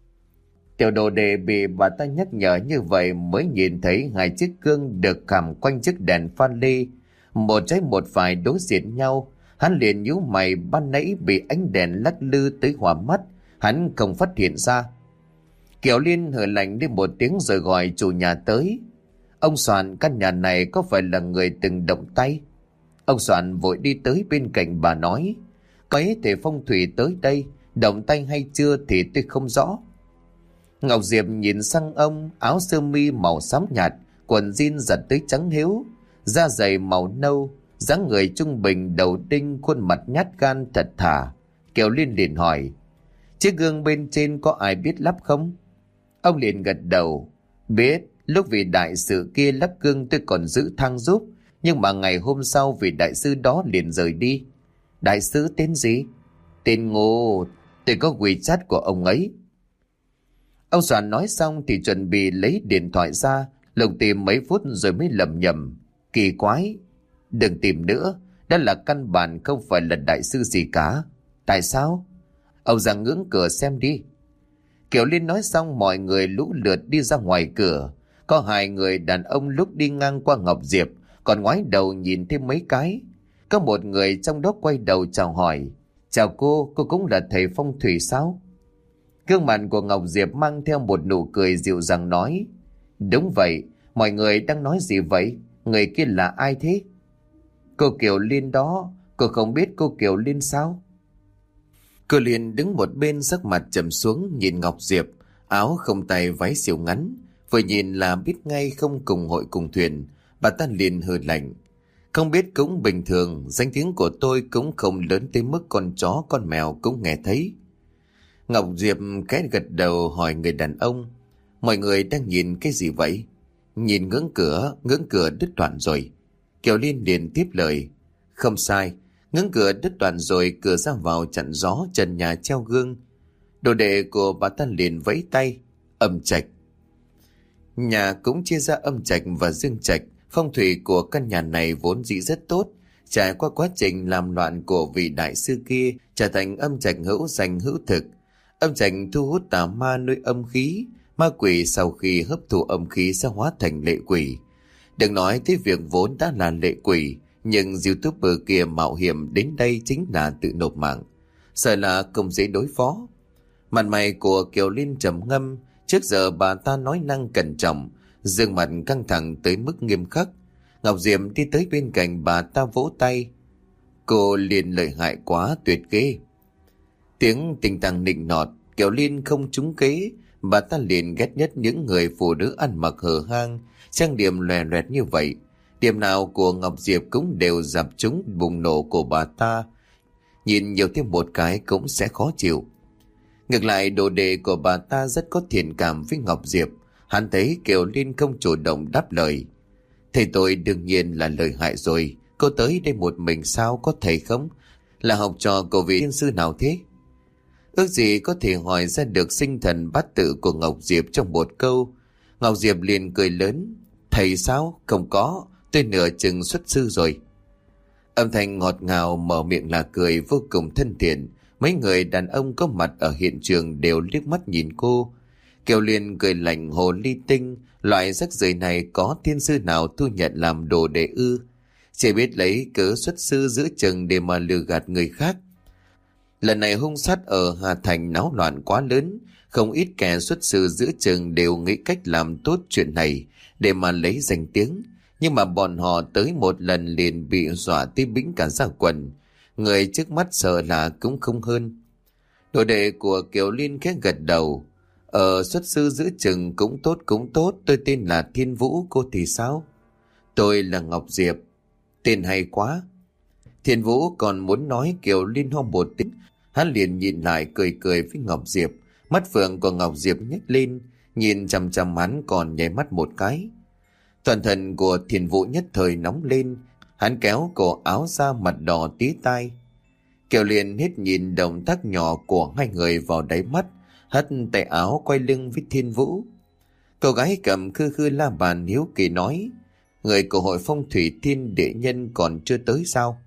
Tiểu đồ đệ bị bà ta nhắc nhở như vậy mới nhìn thấy 2 chiếc gương được khảm quanh chiếc đèn pha lê, một trái một phải đối diện nhau. Hắn liền nhíu mày, ban nãy bị ánh đèn lắc lư tới hoa mắt, hắn không phát hiện ra. Kiều Liên hừ lạnh đi một tiếng rồi gọi chủ nhà tới. Ông Soạn, căn nhà này có phải là người từng động tay? Ông Soạn vội đi tới bên cạnh bà nói: cái thể phong thủy tới đây, động tay hay chưa thì tôi không rõ. Ngọc Diệp nhìn sang ông, áo sơ mi màu xám nhạt, quần jean giặt tới trắng hiếu, da dày màu nâu, dáng người trung bình, đầu đinh, khuôn mặt nhát gan thật thà. Kiều Liên liền hỏi: chiếc gương bên trên có ai biết lắp không? Ông liền gật đầu: biết, lúc vị đại sư kia lắp gương tôi còn giữ thang giúp, nhưng mà ngày hôm sau vị đại sư đó liền rời đi. Đại sư tên gì? Tên Ngô, tôi có WeChat của ông ấy. Ông Soạn nói xong thì chuẩn bị lấy điện thoại ra, lục tìm mấy phút rồi mới lẩm nhẩm: kỳ quái, đừng tìm nữa, đó là căn bản không phải là đại sư gì cả. Tại sao? Ông ra ngưỡng cửa xem đi. Kiều Liên nói xong mọi người lũ lượt đi ra ngoài cửa. Có 2 người đàn ông lúc đi ngang qua Ngọc Diệp còn ngoái đầu nhìn thêm mấy cái. Có một người trong đó quay đầu chào hỏi: chào cô cũng là thầy phong thủy sao? Gương mặt của Ngọc Diệp mang theo một nụ cười dịu dàng nói: đúng vậy, mọi người đang nói gì vậy? Người kia là ai thế? Cô Kiều Liên đó, cô không biết cô Kiều Liên sao? Cô Liên đứng một bên sắc mặt trầm xuống nhìn Ngọc Diệp, áo không tay váy siêu ngắn, vừa nhìn là biết ngay không cùng hội cùng thuyền. Bà ta liền hừ lạnh: không biết cũng bình thường, danh tiếng của tôi cũng không lớn tới mức con chó con mèo cũng nghe thấy. Ngọc Diệp khẽ gật đầu hỏi người đàn ông: mọi người đang nhìn cái gì vậy? Nhìn ngưỡng cửa đứt đoạn rồi. Kiều Liên liền tiếp lời: không sai, ngưỡng cửa đứt đoạn rồi, cửa ra vào chặn gió, trần nhà treo gương. Đồ đệ của bà ta liền vẫy tay: âm trạch. Nhà cũng chia ra âm trạch và dương trạch. Phong thủy của căn nhà này vốn dĩ rất tốt. Trải qua quá trình làm loạn của vị đại sư kia, trở thành âm trạch hữu danh hữu thực. Âm trạch thu hút tà ma nuôi âm khí. Ma quỷ sau khi hấp thụ âm khí sẽ hóa thành lệ quỷ. Đừng nói tới việc vốn đã là lệ quỷ, nhưng YouTuber kia mạo hiểm đến đây chính là tự nộp mạng. Sợ là không dễ đối phó. Mặt mày của Kiều Liên trầm ngâm. Trước giờ bà ta nói năng cẩn trọng, gương mặt căng thẳng tới mức nghiêm khắc. Ngọc Diệp đi tới bên cạnh bà ta vỗ tay. Cô Liên lợi hại quá, tuyệt ghê. Tiếng tình tăng nịnh nọt. Kiều Liên không trúng kế. Bà ta liền ghét nhất những người phụ nữ ăn mặc hở hang, trang điểm lòe loẹt như vậy. Điểm nào của Ngọc Diệp cũng đều dập trúng bùng nổ của bà ta. Nhìn nhiều thêm một cái cũng sẽ khó chịu. Ngược lại, đồ đệ của bà ta rất có thiện cảm với Ngọc Diệp. Hắn thấy Kiều Liên không chủ động đáp lời. Thầy tôi đương nhiên là lợi hại rồi. Cô tới đây một mình sao, có thầy không? Là học trò của vị thiên sư nào thế? Ước gì có thể hỏi ra được sinh thần bát tự của Ngọc Diệp trong một câu. Ngọc Diệp liền cười lớn. Thầy sao? Không có. Tôi nửa chừng xuất sư rồi. Âm thanh ngọt ngào mở miệng là cười vô cùng thân thiện. Mấy người đàn ông có mặt ở hiện trường đều liếc mắt nhìn cô. Kiều Liên cười lạnh hồ ly tinh. Loại rắc rưởi này có thiên sư nào thu nhận làm đồ đệ ư? Chỉ biết lấy cớ xuất sư giữa chừng để mà lừa gạt người khác. Lần này hung sát ở Hà Thành náo loạn quá lớn. Không ít kẻ xuất sư giữa chừng đều nghĩ cách làm tốt chuyện này để mà lấy danh tiếng. Nhưng mà bọn họ tới một lần liền bị dọa tới bĩnh cả da quần. Người trước mắt sợ là cũng không hơn. Đồ đệ của Kiều Liên khẽ gật đầu. Xuất sư giữa chừng cũng tốt. Tôi tên là Thiên Vũ, cô thì sao? Tôi là Ngọc Diệp. Tên hay quá. Thiên Vũ còn muốn nói Kiều Liên ho một tiếng. Hắn liền nhìn lại cười với Ngọc Diệp. Mắt phượng của Ngọc Diệp nhếch lên. Nhìn chằm chằm hắn còn nháy mắt một cái. Toàn thân của Thiên Vũ nhất thời nóng lên. Hắn kéo cổ áo ra, mặt đỏ tí tai. Kiều Liên hết nhìn động tác nhỏ của hai người vào đáy mắt, hất tay áo quay lưng với Thiên Vũ. Cô gái cầm khư la bàn hiếu kỳ nói. Người của hội phong thủy thiên địa nhân còn chưa tới sao?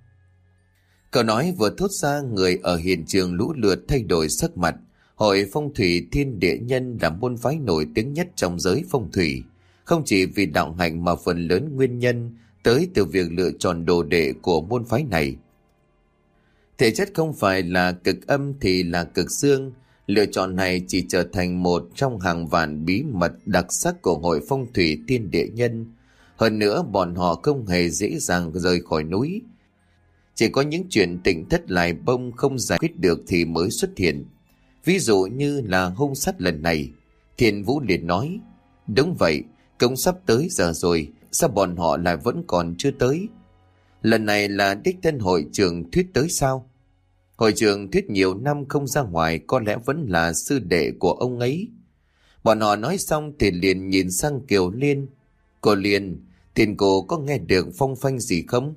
Câu nói vừa thốt ra, người ở hiện trường lũ lượt thay đổi sắc mặt. Hội phong thủy thiên địa nhân là môn phái nổi tiếng nhất trong giới phong thủy. Không chỉ vì đạo hạnh mà phần lớn nguyên nhân tới từ việc lựa chọn đồ đệ của môn phái này. Thể chất không phải là cực âm thì là cực dương. Lựa chọn này chỉ trở thành một trong hàng vạn bí mật đặc sắc của hội phong thủy thiên địa nhân. Hơn nữa bọn họ không hề dễ dàng rời khỏi núi. Chỉ có những chuyện tỉnh thất lại bông không giải quyết được thì mới xuất hiện. Ví dụ như là hung sát lần này. Thiên Vũ liền nói. Đúng vậy, cũng sắp tới giờ rồi. Sao bọn họ lại vẫn còn chưa tới? Lần này là đích thân hội trưởng Thuyết tới sao? Hội trưởng Thuyết nhiều năm không ra ngoài, có lẽ vẫn là sư đệ của ông ấy. Bọn họ nói xong thì liền nhìn sang Kiều Liên. Cô Liên, tiền cô có nghe được phong phanh gì không?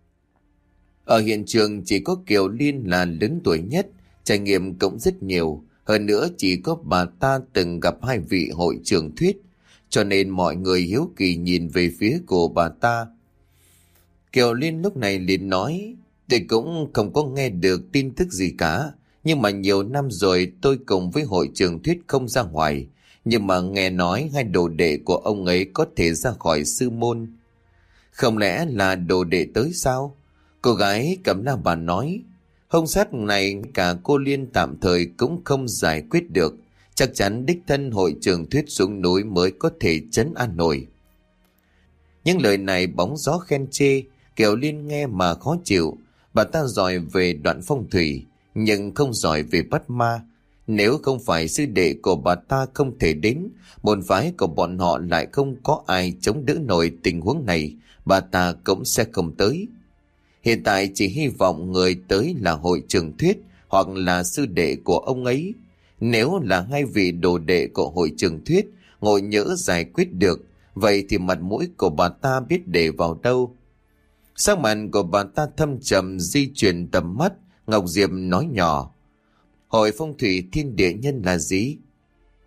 Ở hiện trường chỉ có Kiều Liên là lớn tuổi nhất, trải nghiệm cũng rất nhiều. Hơn nữa chỉ có bà ta từng gặp hai vị hội trưởng Thuyết, cho nên mọi người hiếu kỳ nhìn về phía của bà ta. Kiều Liên lúc này liền nói. Tôi cũng không có nghe được tin tức gì cả. Nhưng mà nhiều năm rồi tôi cùng với hội trưởng Thuyết không ra ngoài. Nhưng mà nghe nói hai đồ đệ của ông ấy có thể ra khỏi sư môn. Không lẽ là đồ đệ tới sao? Cô gái cầm la bàn nói. Hung sát này cả cô Liên tạm thời cũng không giải quyết được. Chắc chắn đích thân hội trưởng Thuyết xuống núi mới có thể trấn an nổi. Những lời này bóng gió khen chê. Kiều Liên nghe mà khó chịu. Bà ta giỏi về đoạn phong thủy, nhưng không giỏi về bắt ma. Nếu không phải sư đệ của bà ta không thể đến, môn phái của bọn họ lại không có ai chống đỡ nổi tình huống này, bà ta cũng sẽ không tới. Hiện tại chỉ hy vọng người tới là hội trưởng Thuyết hoặc là sư đệ của ông ấy. Nếu là hai vị đồ đệ của hội trưởng Thuyết ngồi nhỡ giải quyết được, vậy thì mặt mũi của bà ta biết để vào đâu. Sắc mặt của bà ta thâm trầm, di chuyển tầm mắt. Ngọc Diệp nói nhỏ. Hội phong thủy thiên địa nhân là gì?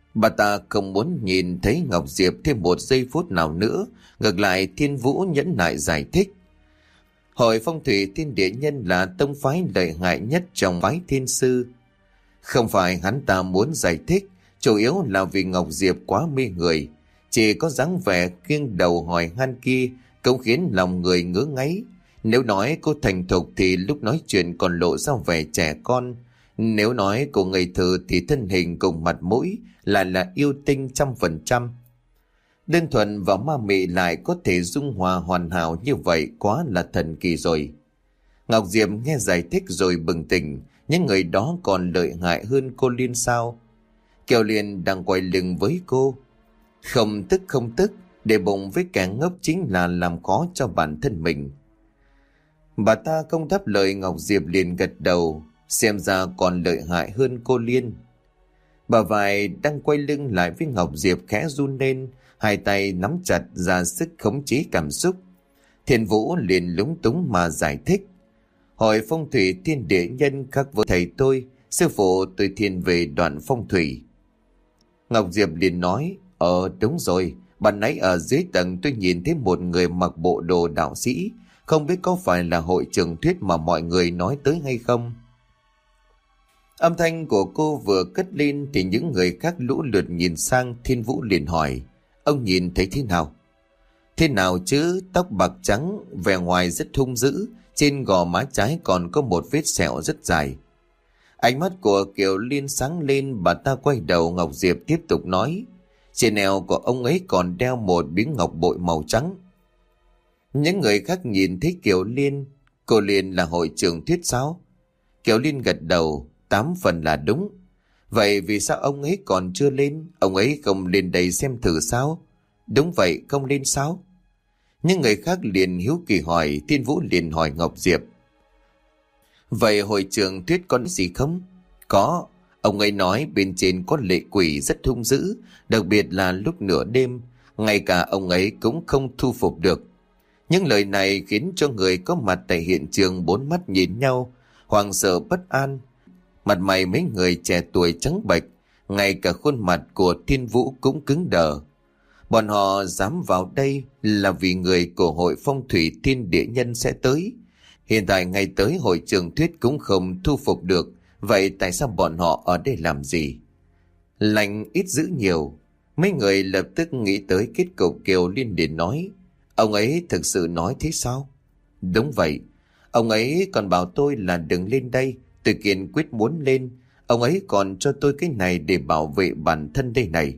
Bà ta không muốn nhìn thấy Ngọc Diệp thêm một giây phút nào nữa. Ngược lại, Thiên Vũ nhẫn nại giải thích. Hội phong thủy thiên địa nhân là tông phái lợi hại nhất trong phái thiên sư. Không phải hắn ta muốn giải thích, chủ yếu là vì Ngọc Diệp quá mê người. Chỉ có dáng vẻ kiêng đầu hỏi han kia cũng khiến lòng người ngứa ngáy. Nếu nói cô thành thục thì lúc nói chuyện còn lộ ra vẻ trẻ con. Nếu nói cô ngây thơ thì thân hình cùng mặt mũi là yêu tinh 100%. Đơn thuần và ma mị lại có thể dung hòa hoàn hảo như vậy, quá là thần kỳ rồi. Ngọc Diệp nghe giải thích rồi bừng tỉnh. Những người đó còn lợi hại hơn cô Liên sao? Kiều Liên đang quay lưng với cô. Không tức, để bụng với kẻ ngốc chính là làm khó cho bản thân mình. Bà ta không đáp lời, Ngọc Diệp liền gật đầu. Xem ra còn lợi hại hơn cô Liên. Bà vai đang quay lưng lại với Ngọc Diệp khẽ run lên, hai tay nắm chặt ra sức khống chế cảm xúc. Thiên Vũ liền lúng túng mà giải thích. Hội phong thủy thiên địa nhân khác với thầy tôi, sư phụ tôi thiên về đoạn phong thủy. Ngọc Diệp liền nói, đúng rồi, ban nãy ở dưới tầng tôi nhìn thấy một người mặc bộ đồ đạo sĩ, không biết có phải là hội trưởng Thuyết mà mọi người nói tới hay không? Âm thanh của cô vừa cất lên thì những người khác lũ lượt nhìn sang. Thiên Vũ liền hỏi, ông nhìn thấy thế nào? Thế nào chứ? Tóc bạc trắng, vẻ ngoài rất hung dữ, trên gò má trái còn có một vết sẹo rất dài. Ánh mắt của Kiều Liên sáng lên, bà ta quay đầu. Ngọc Diệp tiếp tục nói, trên eo của ông ấy còn đeo một miếng ngọc bội màu trắng. Những người khác nhìn thấy Kiều Liên. Cô Liên là hội trưởng Thuyết sao? Kiều Liên gật đầu, 8 phần là đúng. Vậy vì sao ông ấy còn chưa lên? Ông ấy không lên đây xem thử sao? Đúng vậy, không lên sao? Những người khác liền hiếu kỳ hỏi. Thiên Vũ liền hỏi Ngọc Diệp, vậy hội trưởng Thuyết có gì không? Có, ông ấy nói bên trên có lệ quỷ rất hung dữ, đặc biệt là lúc nửa đêm, ngay cả ông ấy cũng không thu phục được. Những lời này khiến cho người có mặt tại hiện trường bốn mắt nhìn nhau, hoảng sợ bất an. Mặt mày mấy người trẻ tuổi trắng bệch, ngay cả khuôn mặt của Thiên Vũ cũng cứng đờ. Bọn họ dám vào đây là vì người của hội phong thủy thiên địa nhân sẽ tới. Hiện tại ngay tới hội trưởng Thuyết cũng không thu phục được, vậy tại sao bọn họ ở đây làm gì? Lành ít dữ nhiều. Mấy người lập tức nghĩ tới kết cục. Kiều Liên liền nói, ông ấy thực sự nói thế sao? Đúng vậy, ông ấy còn bảo tôi là đừng lên đây, tôi kiên quyết muốn lên. Ông ấy còn cho tôi cái này để bảo vệ bản thân đây này.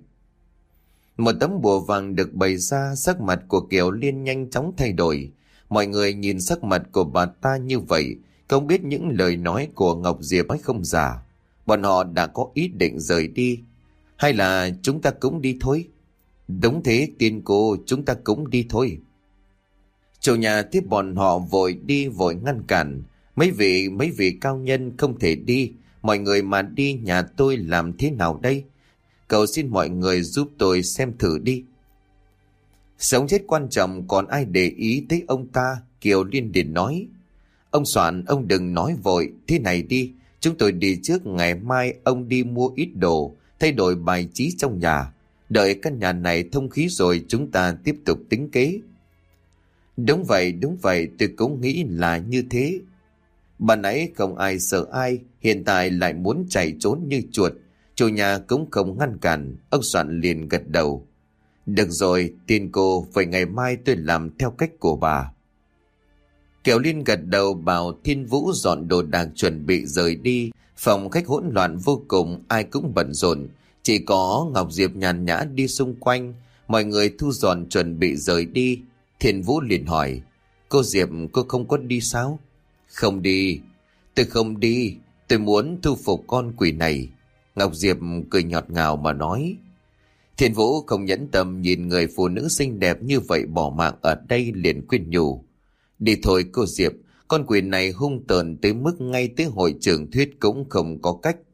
Một tấm bùa vàng được bày ra, sắc mặt của Kiều Liên nhanh chóng thay đổi. Mọi người nhìn sắc mặt của bà ta như vậy, không biết những lời nói của Ngọc Diệp ấy không giả. Bọn họ đã có ý định rời đi. Hay là chúng ta cũng đi thôi? Đúng thế, tiên cô, chúng ta cũng đi thôi. Chủ nhà tiếp bọn họ vội đi vội ngăn cản. Mấy vị cao nhân không thể đi. Mọi người mà đi nhà tôi làm thế nào đây? Cầu xin mọi người giúp tôi xem thử đi. Sống chết quan trọng, còn ai để ý tới ông ta? Kiều Liên liền nói. Ông Soạn, ông đừng nói vội. Thế này đi, chúng tôi đi trước, ngày mai ông đi mua ít đồ, thay đổi bài trí trong nhà. Đợi căn nhà này thông khí rồi chúng ta tiếp tục tính kế. Đúng vậy, tôi cũng nghĩ là như thế. Ban nãy không ai sợ ai, hiện tại lại muốn chạy trốn như chuột. Chủ nhà cũng không ngăn cản. Ông Soạn liền gật đầu. Được rồi, tin cô, vậy ngày mai tôi làm theo cách của bà. Kiều Liên gật đầu bảo Thiên Vũ dọn đồ đạc chuẩn bị rời đi. Phòng khách hỗn loạn vô cùng, ai cũng bận rộn. Chỉ có Ngọc Diệp nhàn nhã đi xung quanh. Mọi người thu dọn chuẩn bị rời đi. Thiên Vũ liền hỏi, cô Diệp, cô không có đi sao? Không đi, tôi không đi, tôi muốn thu phục con quỷ này. Ngọc Diệp cười ngọt ngào mà nói. Thiên Vũ không nhẫn tâm nhìn người phụ nữ xinh đẹp như vậy bỏ mạng ở đây, liền khuyên nhủ. Đi thôi cô Diệp, con quỷ này hung tợn tới mức ngay tới hội trưởng Thuyết cũng không có cách.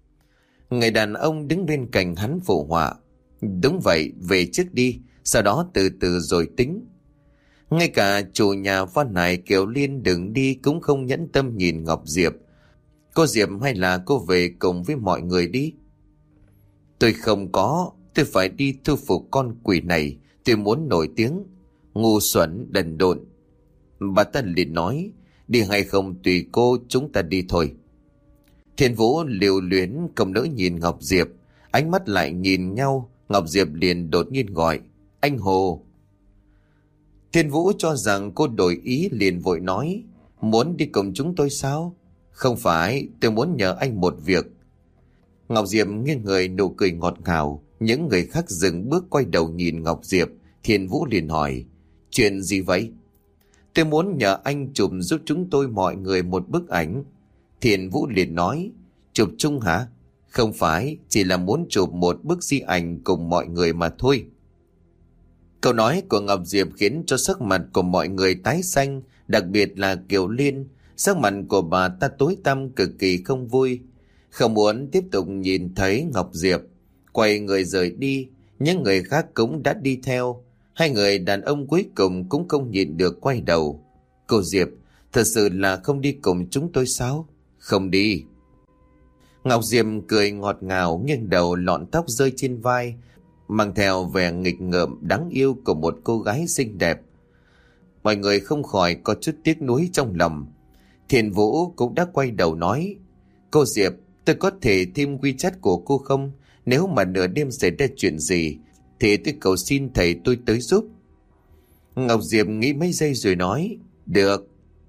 Người đàn ông đứng bên cạnh hắn phụ họa. Đúng vậy, về trước đi, sau đó từ từ rồi tính. Ngay cả chủ nhà Phan này Kiều Liên đừng đi cũng không nhẫn tâm nhìn Ngọc Diệp. Cô Diệp hay là cô về cùng với mọi người đi? Tôi không có, tôi phải đi thu phục con quỷ này, tôi muốn nổi tiếng. Ngu xuẩn đần độn. Bà ta liền nói, đi hay không tùy cô, chúng ta đi thôi. Thiên Vũ lưu luyến không nỡ nhìn Ngọc Diệp, ánh mắt lại nhìn nhau. Ngọc Diệp liền đột nhiên gọi, anh Hồ. Thiên Vũ cho rằng cô đổi ý liền vội nói, muốn đi cùng chúng tôi sao? Không phải, tôi muốn nhờ anh một việc. Ngọc Diệp nghiêng người nụ cười ngọt ngào. Những người khác dừng bước quay đầu nhìn Ngọc Diệp. Thiên Vũ liền hỏi, chuyện gì vậy? Tôi muốn nhờ anh chụp giúp chúng tôi mọi người một bức ảnh. Thiên Vũ liền nói, chụp chung hả? Không phải, chỉ là muốn chụp một bức di ảnh cùng mọi người mà thôi. Câu nói của Ngọc Diệp khiến cho sắc mặt của mọi người tái xanh, đặc biệt là Kiều Liên. Sắc mặt của bà ta tối tăm cực kỳ không vui, không muốn tiếp tục nhìn thấy Ngọc Diệp. Quay người rời đi, những người khác cũng đã đi theo. Hai người đàn ông cuối cùng cũng không nhịn được quay đầu. Cô Diệp, thật sự là không đi cùng chúng tôi sao? Không đi. Ngọc Diệp cười ngọt ngào, nghiêng đầu lọn tóc rơi trên vai, mang theo vẻ nghịch ngợm đáng yêu của một cô gái xinh đẹp. Mọi người không khỏi có chút tiếc nuối trong lòng. Thiên Vũ cũng đã quay đầu nói, cô Diệp, tôi có thể thêm WeChat của cô không? Nếu mà nửa đêm xảy ra chuyện gì thì tôi cầu xin thầy tôi tới giúp. Ngọc Diệp nghĩ mấy giây rồi nói, được.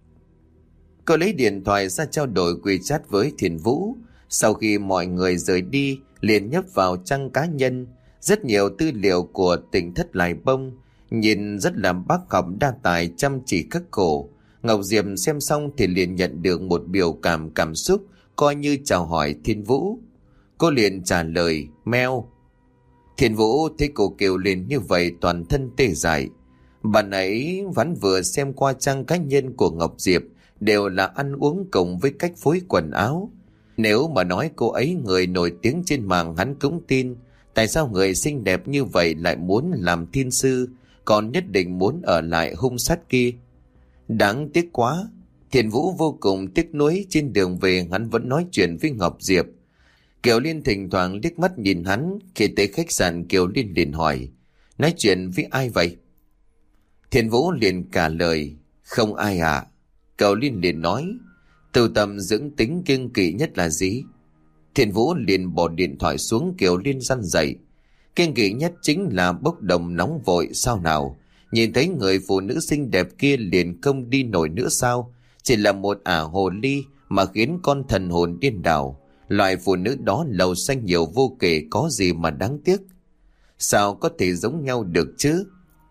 Cô lấy điện thoại ra trao đổi WeChat với Thiên Vũ. Sau khi mọi người rời đi, liền nhấp vào trang cá nhân. Rất nhiều tư liệu của Tỉnh Thất Lai Bông, nhìn rất là bác học đa tài, chăm chỉ khắc khổ. Ngọc Diệp xem xong thì liền nhận được một biểu cảm xúc, coi như chào hỏi Thiên Vũ. Cô liền trả lời, meo. Thiên Vũ thấy cô kêu lên như vậy toàn thân tê dại. Bạn ấy vẫn vừa xem qua trang cá nhân của Ngọc Diệp, đều là ăn uống cùng với cách phối quần áo. Nếu mà nói cô ấy người nổi tiếng trên mạng hắn cũng tin. Tại sao người xinh đẹp như vậy lại muốn làm thiên sư, còn nhất định muốn ở lại hung sát kia? Đáng tiếc quá. Thiên Vũ vô cùng tiếc nuối. Trên đường về hắn vẫn nói chuyện với Ngọc Diệp. Kiều Liên thỉnh thoảng liếc mắt nhìn hắn. Khi tới khách sạn, Kiều Liên liền hỏi, nói chuyện với ai vậy? Thiên Vũ liền cả lời, không ai ạ. Kiều Liên liền nói, tu tâm dưỡng tính kiêng kỵ nhất là gì? Thiên Vũ liền bỏ điện thoại xuống. Kiều Liên răn dậy, kiêng kỵ nhất chính là bốc đồng nóng vội. Sao nào? Nhìn thấy người phụ nữ xinh đẹp kia liền không đi nổi nữa sao? Chỉ là một ả hồ ly mà khiến con thần hồn điên đảo. Loại phụ nữ đó lầu xanh nhiều vô kể, có gì mà đáng tiếc? Sao có thể giống nhau được chứ?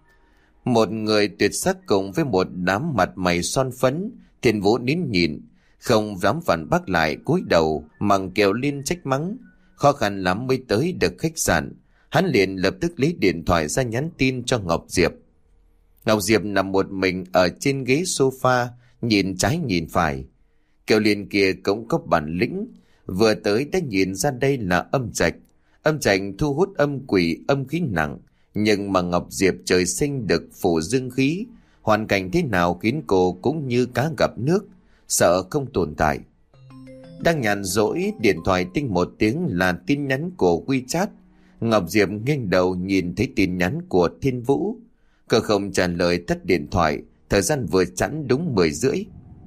Một người tuyệt sắc cùng với một đám mặt mày son phấn. Thiên Vũ nín nhịn, không dám phản bác lại, cúi đầu mằng Kiều Liên trách mắng. Khó khăn lắm mới tới được khách sạn. Hắn liền lập tức lấy điện thoại ra nhắn tin cho Ngọc Diệp. Ngọc Diệp nằm một mình ở trên ghế sofa, nhìn trái nhìn phải. Kiều Liên kia cũng có bản lĩnh, vừa tới đã nhìn ra đây là âm trạch. Âm trạch thu hút âm quỷ, âm khí nặng. Nhưng mà Ngọc Diệp trời sinh được phủ dương khí, hoàn cảnh thế nào khiến cô cũng như cá gặp nước, sợ không tồn tại. Đang nhàn rỗi, điện thoại tinh một tiếng là tin nhắn của WeChat. Ngọc Diệp nghiêng đầu nhìn thấy tin nhắn của Thiên Vũ. Cô không trả lời, tắt điện thoại. Thời gian vừa chẵn đúng 10:30.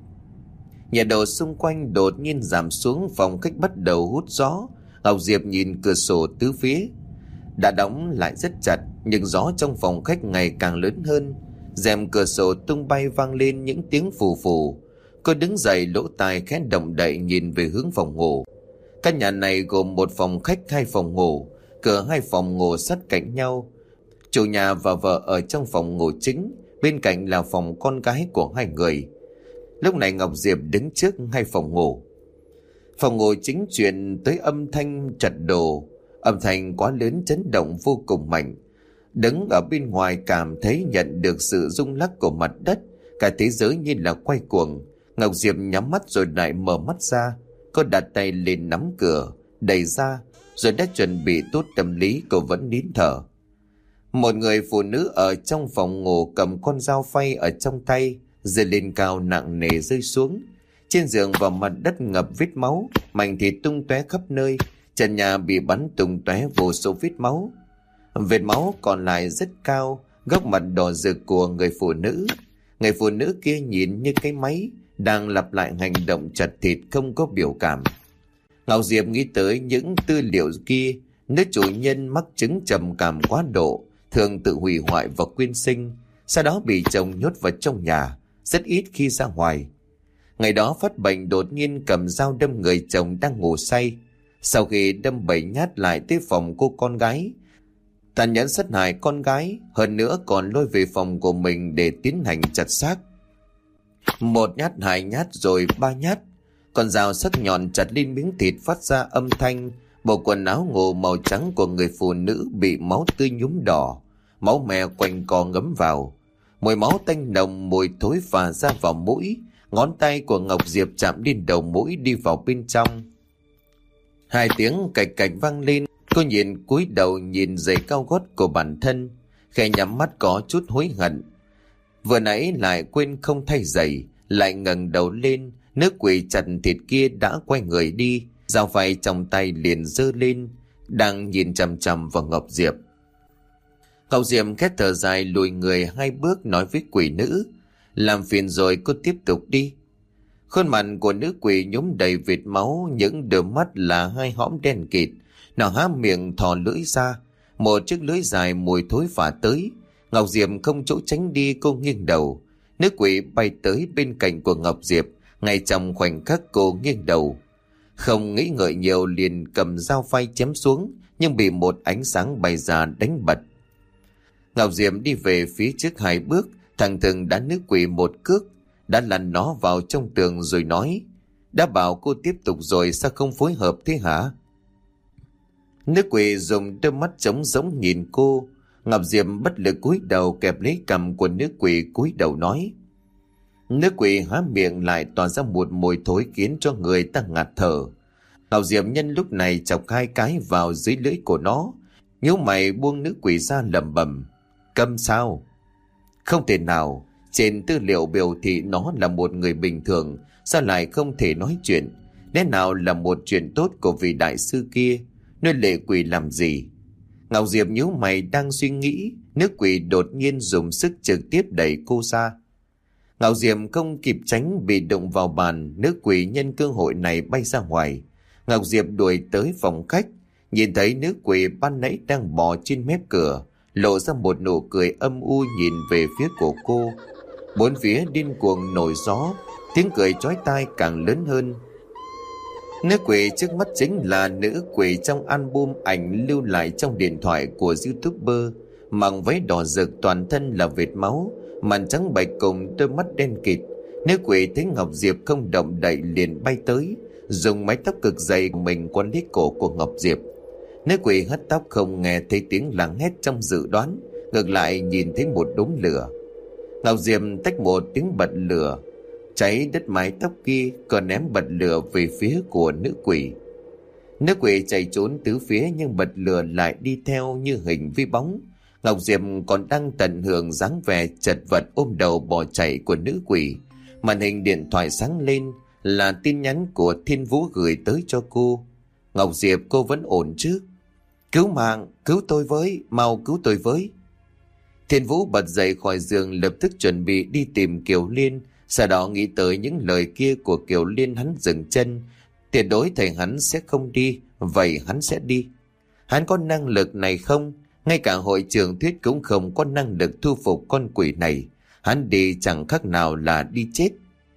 Nhiệt độ xung quanh đột nhiên giảm xuống, phòng khách bắt đầu hút gió. Ngọc Diệp nhìn cửa sổ tứ phía. Đã đóng lại rất chặt, nhưng gió trong phòng khách ngày càng lớn hơn. Rèm cửa sổ tung bay, vang lên những tiếng phù phù. Cô đứng dậy, lỗ tai khẽ động đậy nhìn về hướng phòng ngủ. Căn nhà này gồm một phòng khách, hai phòng ngủ. Cửa hai phòng ngủ sát cạnh nhau. Chủ nhà và vợ ở trong phòng ngủ chính, bên cạnh là phòng con gái của hai người. Lúc này Ngọc Diệp đứng trước hai phòng ngủ. Phòng ngủ chính truyền tới âm thanh chặt đồ. Âm thanh quá lớn, chấn động vô cùng mạnh. Đứng ở bên ngoài cảm thấy nhận được sự rung lắc của mặt đất. Cả thế giới như là quay cuồng. Ngọc Diệp nhắm mắt rồi lại mở mắt ra. Cô đặt tay lên nắm cửa, đẩy ra, rồi đã chuẩn bị tốt tâm lý. Cô vẫn nín thở. Một người phụ nữ ở trong phòng ngủ cầm con dao phay ở trong tay, giơ lên cao nặng nề rơi xuống. Trên giường và mặt đất ngập vết máu, mảnh thịt tung tóe khắp nơi. Trần nhà bị bắn tung tóe vô số vết máu. Vết máu còn lại rất cao, góc mặt đỏ rực của người phụ nữ. Người phụ nữ kia nhìn như cái máy đang lặp lại hành động chặt thịt không có biểu cảm. Ngọc Diệp nghĩ tới những tư liệu kia. Nữ chủ nhân mắc chứng trầm cảm quá độ, thường tự hủy hoại và quyên sinh, sau đó bị chồng nhốt vào trong nhà, rất ít khi ra ngoài. Ngày đó phát bệnh đột nhiên cầm dao đâm người chồng đang ngủ say. Sau khi đâm 7 nhát lại tới phòng cô con gái, tàn nhẫn sát hại con gái, hơn nữa còn lôi về phòng của mình để tiến hành chặt xác. 1 nhát, 2 nhát rồi 3 nhát. Con dao sắc nhọn chặt lên miếng thịt phát ra âm thanh. Bộ quần áo ngủ màu trắng của người phụ nữ bị máu tươi nhuốm đỏ, máu me quanh co ngấm vào. Mùi máu tanh nồng, mùi thối phả ra vào mũi. Ngón tay của Ngọc Diệp chạm lên đầu mũi đi vào bên trong. 2 tiếng cạch cạch vang lên. Cô nhìn cúi đầu nhìn giày cao gót của bản thân, khẽ nhắm mắt có chút hối hận. Vừa nãy lại quên không thay giày, lại ngẩng đầu lên. Nước quỷ chặt thịt kia đã quay người đi, dao phay trong tay liền giơ lên, đang nhìn chằm chằm vào Ngọc Diệp. Ngọc Diệp khét thở dài lùi người 2 bước nói với quỷ nữ: làm phiền rồi, cô tiếp tục đi. Khuôn mặt của nữ quỷ nhúm đầy vệt máu, những đôi mắt là 2 hõm đen kịt. Nó há miệng thò lưỡi ra, một chiếc lưỡi dài mùi thối phả tới. Ngọc Diệp không chỗ tránh đi, cô nghiêng đầu. Nữ quỷ bay tới bên cạnh của Ngọc Diệp. Ngay trong khoảnh khắc cô nghiêng đầu, không nghĩ ngợi nhiều liền cầm dao phay chém xuống, nhưng bị một ánh sáng bay ra đánh bật. Ngọc Diệp đi về phía trước 2 bước, thằng thừng đá nữ quỷ một cước, đã lăn nó vào trong tường rồi nói: đã bảo cô tiếp tục rồi sao không phối hợp thế hả? Nữ quỷ dùng đôi mắt trống rỗng nhìn cô. Ngọc Diệp bất lực cúi đầu kẹp lấy cằm của nữ quỷ, cúi đầu nói. Nữ quỷ há miệng lại tỏa ra một mùi thối khiến cho người ta ngạt thở. Ngọc Diệp nhân lúc này chọc 2 cái vào dưới lưỡi của nó, nhíu mày buông nữ quỷ ra lẩm bẩm: câm sao? Không thể nào, trên tư liệu biểu thị nó là một người bình thường, sao lại không thể nói chuyện? Lẽ nào là một chuyện tốt của vị đại sư kia? Nơi lệ quỷ làm gì? Ngọc Diệp nhíu mày đang suy nghĩ, nữ quỷ đột nhiên dùng sức trực tiếp đẩy cô ra. Ngọc Diệp không kịp tránh, bị đụng vào bàn. Nữ quỷ nhân cơ hội này bay ra ngoài. Ngọc Diệp đuổi tới phòng khách, nhìn thấy nữ quỷ ban nãy đang bò trên mép cửa, lộ ra một nụ cười âm u nhìn về phía của cô. Bốn phía điên cuồng nổi gió, tiếng cười chói tai càng lớn hơn. Nữ quỷ trước mắt chính là nữ quỷ trong album ảnh lưu lại trong điện thoại của YouTuber, mặc váy đỏ rực, toàn thân là vệt máu, mặt trắng bệch cùng đôi mắt đen kịt. Nữ quỷ thấy Ngọc Diệp không động đậy liền bay tới, dùng mái tóc cực dày của mình quấn lấy cổ của Ngọc Diệp. Nữ quỷ hất tóc không nghe thấy tiếng làng hét trong dự đoán, ngược lại nhìn thấy một đống lửa. Ngọc Diệp tách một tiếng bật lửa, cháy đứt mái tóc kia, còn ném bật lửa về phía của nữ quỷ. Nữ quỷ chạy trốn tứ phía nhưng bật lửa lại đi theo như hình với bóng. Ngọc Diệp còn đang tận hưởng dáng vẻ chật vật ôm đầu bỏ chạy của nữ quỷ. Màn hình điện thoại sáng lên, là tin nhắn của Thiên Vũ gửi tới cho cô. Ngọc Diệp, cô vẫn ổn chứ? Cứu mạng, cứu tôi với, mau cứu tôi với. Thiên Vũ bật dậy khỏi giường, lập tức chuẩn bị đi tìm Kiều Liên. Sau đó nghĩ tới những lời kia của Kiều Liên, hắn dừng chân. Tuyệt đối thầy hắn sẽ không đi, vậy hắn sẽ đi. Hắn có năng lực này không? Ngay cả hội trưởng Thuyết cũng không có năng lực thu phục con quỷ này. Hắn đi chẳng khác nào là đi chết.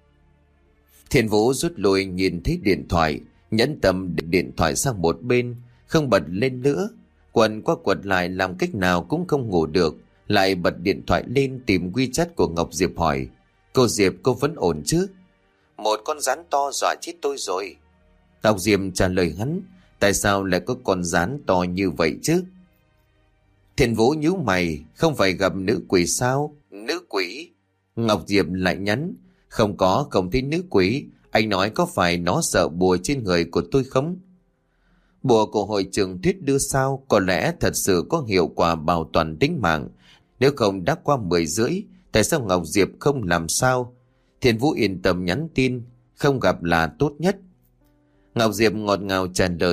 Thiên Vũ rút lui, nhìn thấy điện thoại, nhẫn tâm để điện thoại sang một bên, không bật lên nữa. Quần qua quật lại làm cách nào cũng không ngủ được, lại bật điện thoại lên tìm WeChat của Ngọc Diệp hỏi: cô Diệp, cô vẫn ổn chứ? Một con rắn to dọa chết tôi rồi. Ngọc Diệp trả lời hắn: tại sao lại có con rắn to như vậy chứ? Thiên Vũ nhíu mày: không phải gặp nữ quỷ sao? Nữ quỷ? Ngọc Diệp lại nhắn: không thấy nữ quỷ. Anh nói có phải nó sợ bùa trên người của tôi không? Bùa của hội trưởng Thuyết đưa sao? Có lẽ thật sự có hiệu quả bảo toàn tính mạng. Nếu không đã qua 10:30, tại sao Ngọc Diệp không làm sao? Thiên Vũ yên tâm nhắn tin: không gặp là tốt nhất. Ngọc Diệp ngọt ngào trả lời: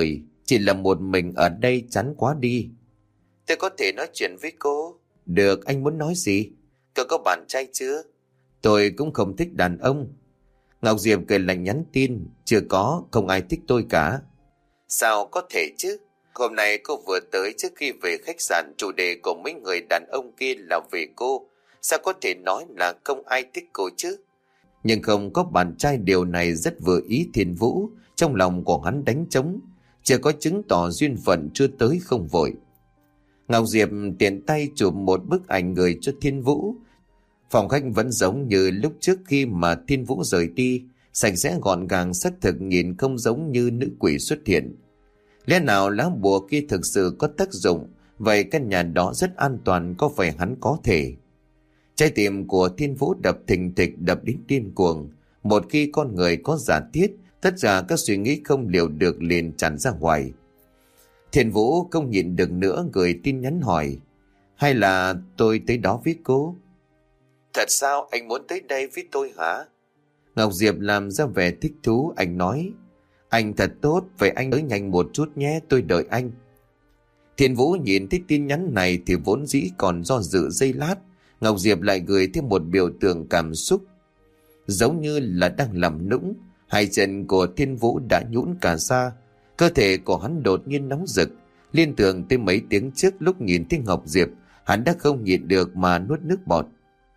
Chỉ là một mình ở đây chán quá đi. Tôi có thể nói chuyện với cô. Được, anh muốn nói gì? Cậu có bạn trai chưa? Tôi cũng không thích đàn ông. Ngọc Diệp cười lạnh nhắn tin. Chưa có, không ai thích tôi cả. Sao có thể chứ? Hôm nay cô vừa tới, trước khi về khách sạn chủ đề của mấy người đàn ông kia là về cô. Sao có thể nói là không ai thích cô chứ? Nhưng không có bạn trai, điều này rất vừa ý Thiên Vũ. Trong lòng của hắn đánh trống. Chưa có chứng tỏ duyên phận chưa tới không vội. Ngọc Diệp tiện tay chụp một bức ảnh gửi cho Thiên Vũ. Phòng khách vẫn giống như lúc trước khi mà Thiên Vũ rời đi, sạch sẽ gọn gàng, xác thực, nhìn không giống như nữ quỷ xuất hiện. Lẽ nào lá bùa kia thực sự có tác dụng? Vậy căn nhà đó rất an toàn, có phải hắn có thể? Trái tim của Thiên Vũ đập thình thịch, đập đến điên cuồng. Một khi con người có giả thiết, tất cả các suy nghĩ không liệu được liền tràn ra ngoài. Thiên Vũ không nhịn được nữa, gửi tin nhắn hỏi: hay là tôi tới đó với cô? Thật sao, anh muốn tới đây với tôi hả? Ngọc Diệp làm ra vẻ thích thú. Anh nói: anh thật tốt, vậy anh tới nhanh một chút nhé, tôi đợi anh. Thiên Vũ nhìn thấy tin nhắn này thì vốn dĩ còn do dự giây lát, Ngọc Diệp lại gửi thêm một biểu tượng cảm xúc, giống như là đang làm nũng. Hai chân của Thiên Vũ đã nhũn cả ra, cơ thể của hắn đột nhiên nóng rực. Liên tưởng tới mấy tiếng trước lúc nhìn thấy Ngọc Diệp, hắn đã không nhịn được mà nuốt nước bọt.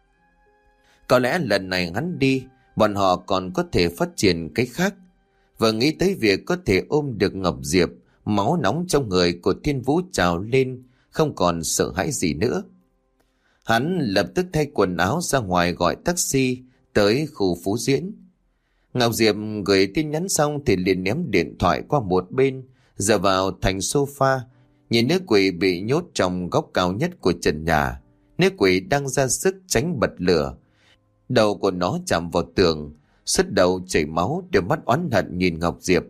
Có lẽ lần này hắn đi, bọn họ còn có thể phát triển cái khác. Vừa nghĩ tới việc có thể ôm được Ngọc Diệp, máu nóng trong người của Thiên Vũ trào lên, không còn sợ hãi gì nữa. Hắn lập tức thay quần áo ra ngoài gọi taxi tới khu Phú Diễn. Ngọc Diệp gửi tin nhắn xong thì liền ném điện thoại qua một bên, dựa vào thành sofa, nhìn nữ quỷ bị nhốt trong góc cao nhất của trần nhà. Nữ quỷ đang ra sức tránh bật lửa. Đầu của nó chạm vào tường, sứt đầu chảy máu, đôi mắt oán hận nhìn Ngọc Diệp.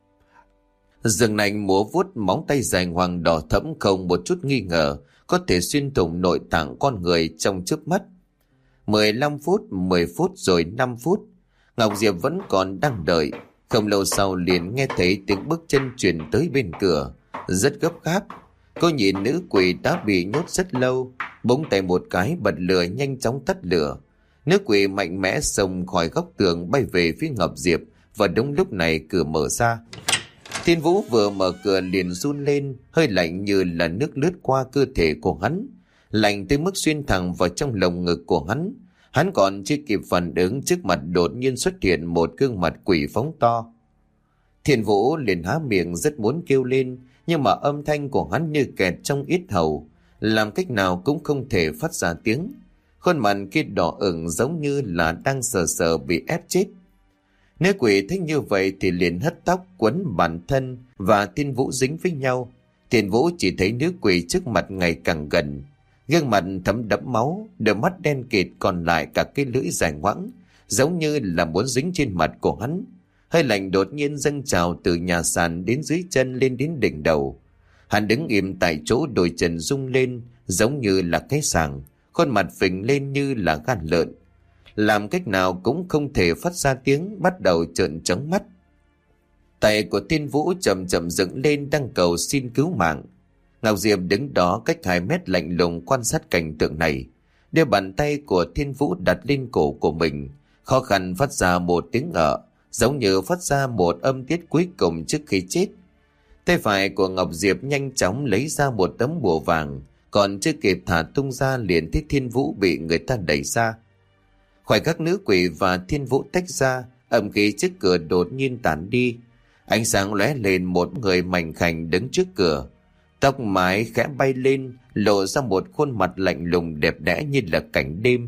Dường nành múa vuốt, móng tay dài hoàng đỏ thẫm không một chút nghi ngờ có thể xuyên thủng nội tạng con người trong chớp mắt. 15 phút, 10 phút rồi 5 phút. Ngọc Diệp vẫn còn đang đợi. Không lâu sau liền nghe thấy tiếng bước chân truyền tới bên cửa, rất gấp gáp. Cô nhìn nữ quỷ đã bị nhốt rất lâu, búng tay một cái bật lửa nhanh chóng tắt lửa. Nữ quỷ mạnh mẽ xông khỏi góc tường bay về phía Ngọc Diệp, và đúng lúc này cửa mở ra. Thiên Vũ vừa mở cửa liền run lên, hơi lạnh như là nước lướt qua cơ thể của hắn, lạnh tới mức xuyên thẳng vào trong lồng ngực của hắn. Hắn còn chưa kịp phản ứng, trước mặt đột nhiên xuất hiện một gương mặt quỷ phóng to. Thiên Vũ liền há miệng rất muốn kêu lên, nhưng mà âm thanh của hắn như kẹt trong yết hầu, làm cách nào cũng không thể phát ra tiếng. Khuôn mặt kia đỏ ửng giống như là đang sờ sờ bị ép chết. Nữ quỷ thấy như vậy thì liền hất tóc quấn bản thân và Thiên Vũ dính với nhau. Thiên Vũ chỉ thấy nữ quỷ trước mặt ngày càng gần, gương mặt thấm đẫm máu, đôi mắt đen kịt, còn lại cả cái lưỡi dài ngoãng, giống như là muốn dính trên mặt của hắn. Hơi lạnh đột nhiên dâng trào từ nhà sàn đến dưới chân lên đến đỉnh đầu. Hắn đứng im tại chỗ, đôi chân rung lên giống như là cái sàng, khuôn mặt phình lên như là gan lợn, làm cách nào cũng không thể phát ra tiếng, bắt đầu trợn trắng mắt. Tay của Thiên Vũ chậm chậm dựng lên đang cầu xin cứu mạng. Ngọc Diệp đứng đó cách 2 mét lạnh lùng quan sát cảnh tượng này, đưa bàn tay của Thiên Vũ đặt lên cổ của mình, khó khăn phát ra một tiếng giống như phát ra một âm tiết cuối cùng trước khi chết. Tay phải của Ngọc Diệp nhanh chóng lấy ra một tấm bùa vàng, còn chưa kịp thả tung ra liền thấy Thiên Vũ bị người ta đẩy ra. Khoảnh khắc nữ quỷ và Thiên Vũ tách ra, âm khí trước cửa đột nhiên tản đi. Ánh sáng lóe lên, một người mảnh khảnh đứng trước cửa, tóc mái khẽ bay lên, lộ ra một khuôn mặt lạnh lùng đẹp đẽ như là cảnh đêm.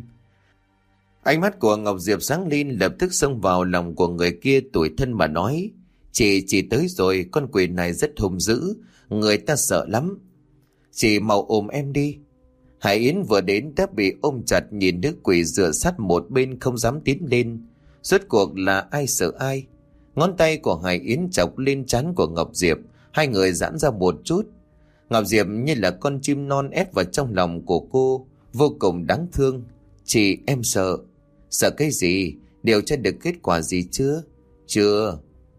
Ánh mắt của Ngọc Diệp sáng lên, lập tức xông vào lòng của người kia, tủi thân mà nói: Chị tới rồi, con quỷ này rất hung dữ, người ta sợ lắm. Chị mau ôm em đi. Hải Yến vừa đến đã bị ôm chặt, nhìn nữ quỷ dựa sát một bên không dám tiến lên. Rốt cuộc là ai sợ ai? Ngón tay của Hải Yến chọc lên trán của Ngọc Diệp, hai người giãn ra một chút. Ngọc Diệp như là con chim non ép vào trong lòng của cô, vô cùng đáng thương. Chị, em sợ. Sợ cái gì? Điều tra được kết quả gì chưa? Chưa.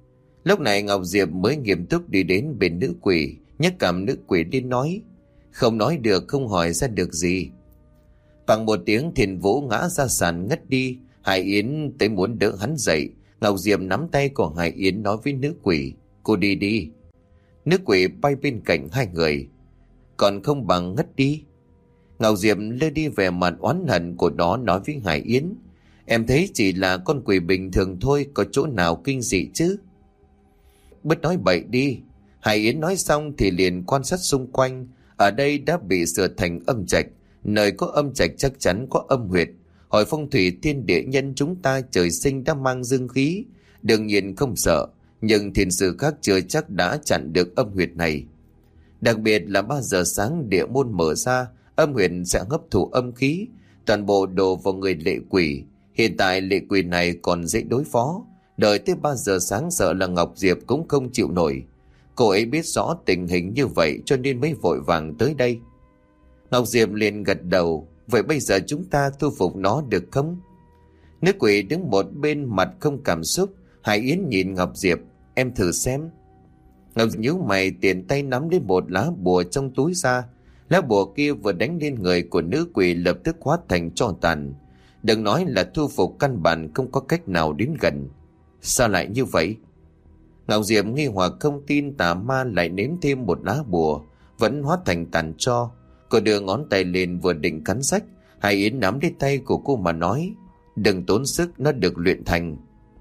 Lúc này Ngọc Diệp mới nghiêm túc đi đến bên nữ quỷ, nhấc cầm nữ quỷ đi nói. Không nói được, không hỏi ra được gì. Bằng một tiếng Thiên Vũ ngã ra sàn ngất đi. Hải Yến tới muốn đỡ hắn dậy. Ngọc Diệp nắm tay của Hải Yến nói với nữ quỷ, cô đi đi. Nữ quỷ bay bên cạnh hai người. Còn không bằng ngất đi. Ngọc Diệp lơ đi vẻ mặt oán hận của nó nói với Hải Yến, em thấy chỉ là con quỷ bình thường thôi, có chỗ nào kinh dị chứ. Bớt nói bậy đi. Hải Yến nói xong thì liền quan sát xung quanh. Ở đây đã bị sửa thành âm trạch. Nơi có âm trạch chắc chắn có âm huyệt. Hỏi phong thủy thiên địa nhân chúng ta trời sinh đã mang dương khí, đương nhiên không sợ. Nhưng thiên sư khác chưa chắc đã chặn được âm huyệt này. Đặc biệt là 3 giờ sáng địa môn mở ra, âm huyệt sẽ hấp thụ âm khí, toàn bộ đổ vào người lệ quỷ. Hiện tại lệ quỷ này còn dễ đối phó, đợi tới 3 giờ sáng sợ là Ngọc Diệp cũng không chịu nổi. Cô ấy biết rõ tình hình như vậy cho nên mới vội vàng tới đây. Ngọc Diệp liền gật đầu. Vậy bây giờ chúng ta thu phục nó được không? Nữ quỷ đứng một bên mặt không cảm xúc. Hải Yến nhìn Ngọc Diệp, em thử xem. Ngọc Diệp nhíu mày, tiện tay nắm lấy một lá bùa trong túi ra. Lá bùa kia vừa đánh lên người của nữ quỷ lập tức hóa thành tro tàn. Đừng nói là thu phục, căn bản không có cách nào đến gần. Sao lại như vậy? Ngọc Diệp nghi hoặc không tin tà ma lại nếm thêm một lá bùa, vẫn hóa thành tàn tro. Cô đưa ngón tay lên vừa định cắn rách, Hải Yến nắm lấy tay của cô mà nói, đừng tốn sức, nó được luyện thành.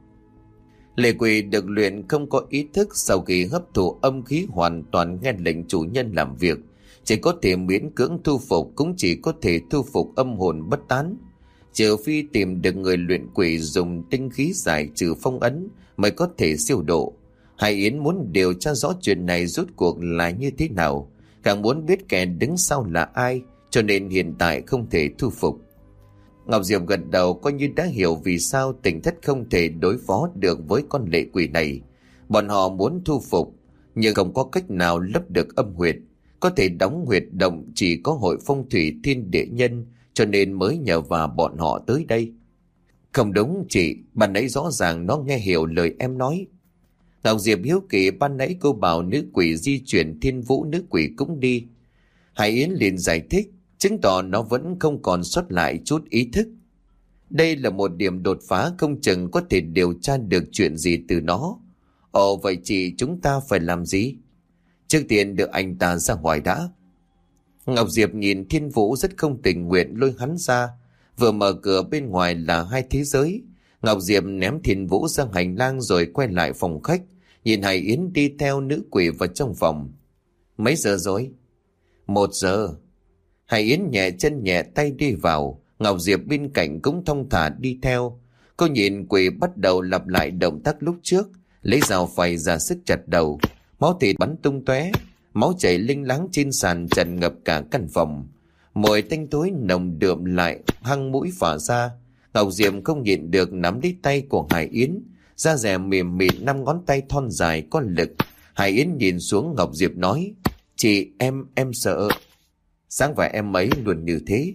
Lệ quỷ được luyện không có ý thức, sau khi hấp thụ âm khí hoàn toàn nghe lệnh chủ nhân làm việc, chỉ có thể miễn cưỡng thu phục, cũng chỉ có thể thu phục âm hồn bất tán. Trừ phi tìm được người luyện quỷ dùng tinh khí giải trừ phong ấn mới có thể siêu độ. Hải Yến muốn điều tra rõ chuyện này rốt cuộc là như thế nào, càng muốn biết kẻ đứng sau là ai, cho nên hiện tại không thể thu phục. Ngọc Diệp gật đầu, coi như đã hiểu vì sao Tỉnh Thất không thể đối phó được với con lệ quỷ này. Bọn họ muốn thu phục, nhưng không có cách nào lấp được âm huyệt. Có thể đóng huyệt động chỉ có hội phong thủy thiên địa nhân, cho nên mới nhờ vào bọn họ tới đây. Không đúng chị, ban nãy rõ ràng nó nghe hiểu lời em nói. Ngọc Diệp hiếu kỳ, ban nãy cô bảo nữ quỷ di chuyển, Thiên Vũ nữ quỷ cũng đi. Hải Yến liền giải thích, chứng tỏ nó vẫn không còn sót lại chút ý thức. Đây là một điểm đột phá, không chừng có thể điều tra được chuyện gì từ nó. Ồ, vậy chị, chúng ta phải làm gì? Trước tiên đưa anh ta ra ngoài đã. Ngọc Diệp nhìn Thiên Vũ rất không tình nguyện lôi hắn ra. Vừa mở cửa bên ngoài là hai thế giới. Ngọc Diệp ném Thiên Vũ ra hành lang rồi quay lại phòng khách, nhìn Hải Yến đi theo nữ quỷ vào trong phòng. Mấy giờ rồi? 1 giờ. Hải Yến nhẹ chân nhẹ tay đi vào. Ngọc Diệp bên cạnh cũng thong thả đi theo. Cô nhìn quỷ bắt đầu lặp lại động tác lúc trước, lấy dao phay ra sức chặt đầu. Máu thịt bắn tung tóe, máu chảy linh láng trên sàn tràn ngập cả căn phòng. Mùi tanh tối nồng đượm lại hăng mũi phả ra. Ngọc Diệp không nhịn được nắm lấy tay của Hải Yến, da dẻ mềm mịn, 5 ngón tay thon dài có lực. Hải Yến nhìn xuống Ngọc Diệp nói, chị, em sợ. Sáng và em ấy luôn như thế.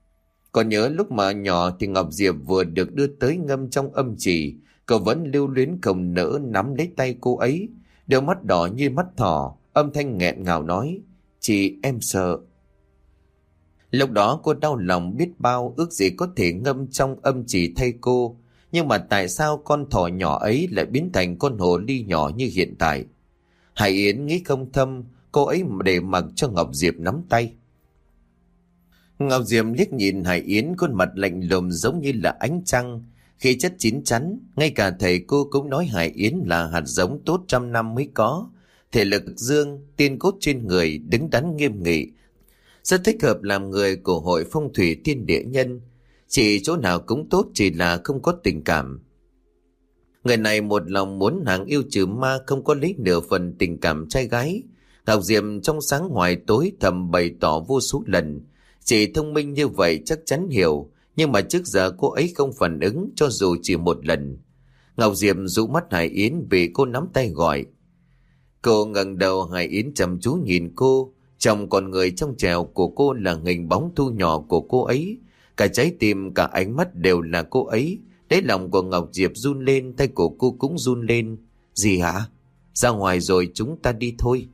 Còn nhớ lúc mà nhỏ thì Ngọc Diệp vừa được đưa tới ngâm trong âm chỉ, cậu vẫn lưu luyến không nỡ nắm lấy tay cô ấy. Đôi mắt đỏ như mắt thỏ, âm thanh nghẹn ngào nói, chị, em sợ. Lúc đó cô đau lòng biết bao, ước gì có thể ngâm trong âm chỉ thay cô. Nhưng mà tại sao con thỏ nhỏ ấy lại biến thành con hồ ly nhỏ như hiện tại? Hải Yến nghĩ không thâm, cô ấy để mặc cho Ngọc Diệp nắm tay. Ngọc Diệp liếc nhìn Hải Yến, khuôn mặt lạnh lùng giống như là ánh trăng, khí chất chín chắn. Ngay cả thầy cô cũng nói Hải Yến là hạt giống tốt 100 năm mới có, thể lực dương, tiên cốt trên người, đứng đắn nghiêm nghị, rất thích hợp làm người của hội phong thủy thiên địa nhân. Chỉ chỗ nào cũng tốt, chỉ là không có tình cảm. Người này một lòng muốn hàng yêu trừ ma, không có lấy nửa phần tình cảm trai gái. Ngọc Diệp trong sáng ngoài tối thầm bày tỏ vô số lần, chị thông minh như vậy chắc chắn hiểu, nhưng mà trước giờ cô ấy không phản ứng cho dù chỉ một lần. Ngọc Diệp dụ mắt Hải Yến vì cô nắm tay gọi. Cô ngẩng đầu, Hải Yến chăm chú nhìn cô, trong con người trong trèo của cô là hình bóng thu nhỏ của cô ấy, cả trái tim cả ánh mắt đều là cô ấy. Đáy lòng của Ngọc Diệp run lên, tay của cô cũng run lên. Gì hả? Ra ngoài rồi chúng ta đi thôi.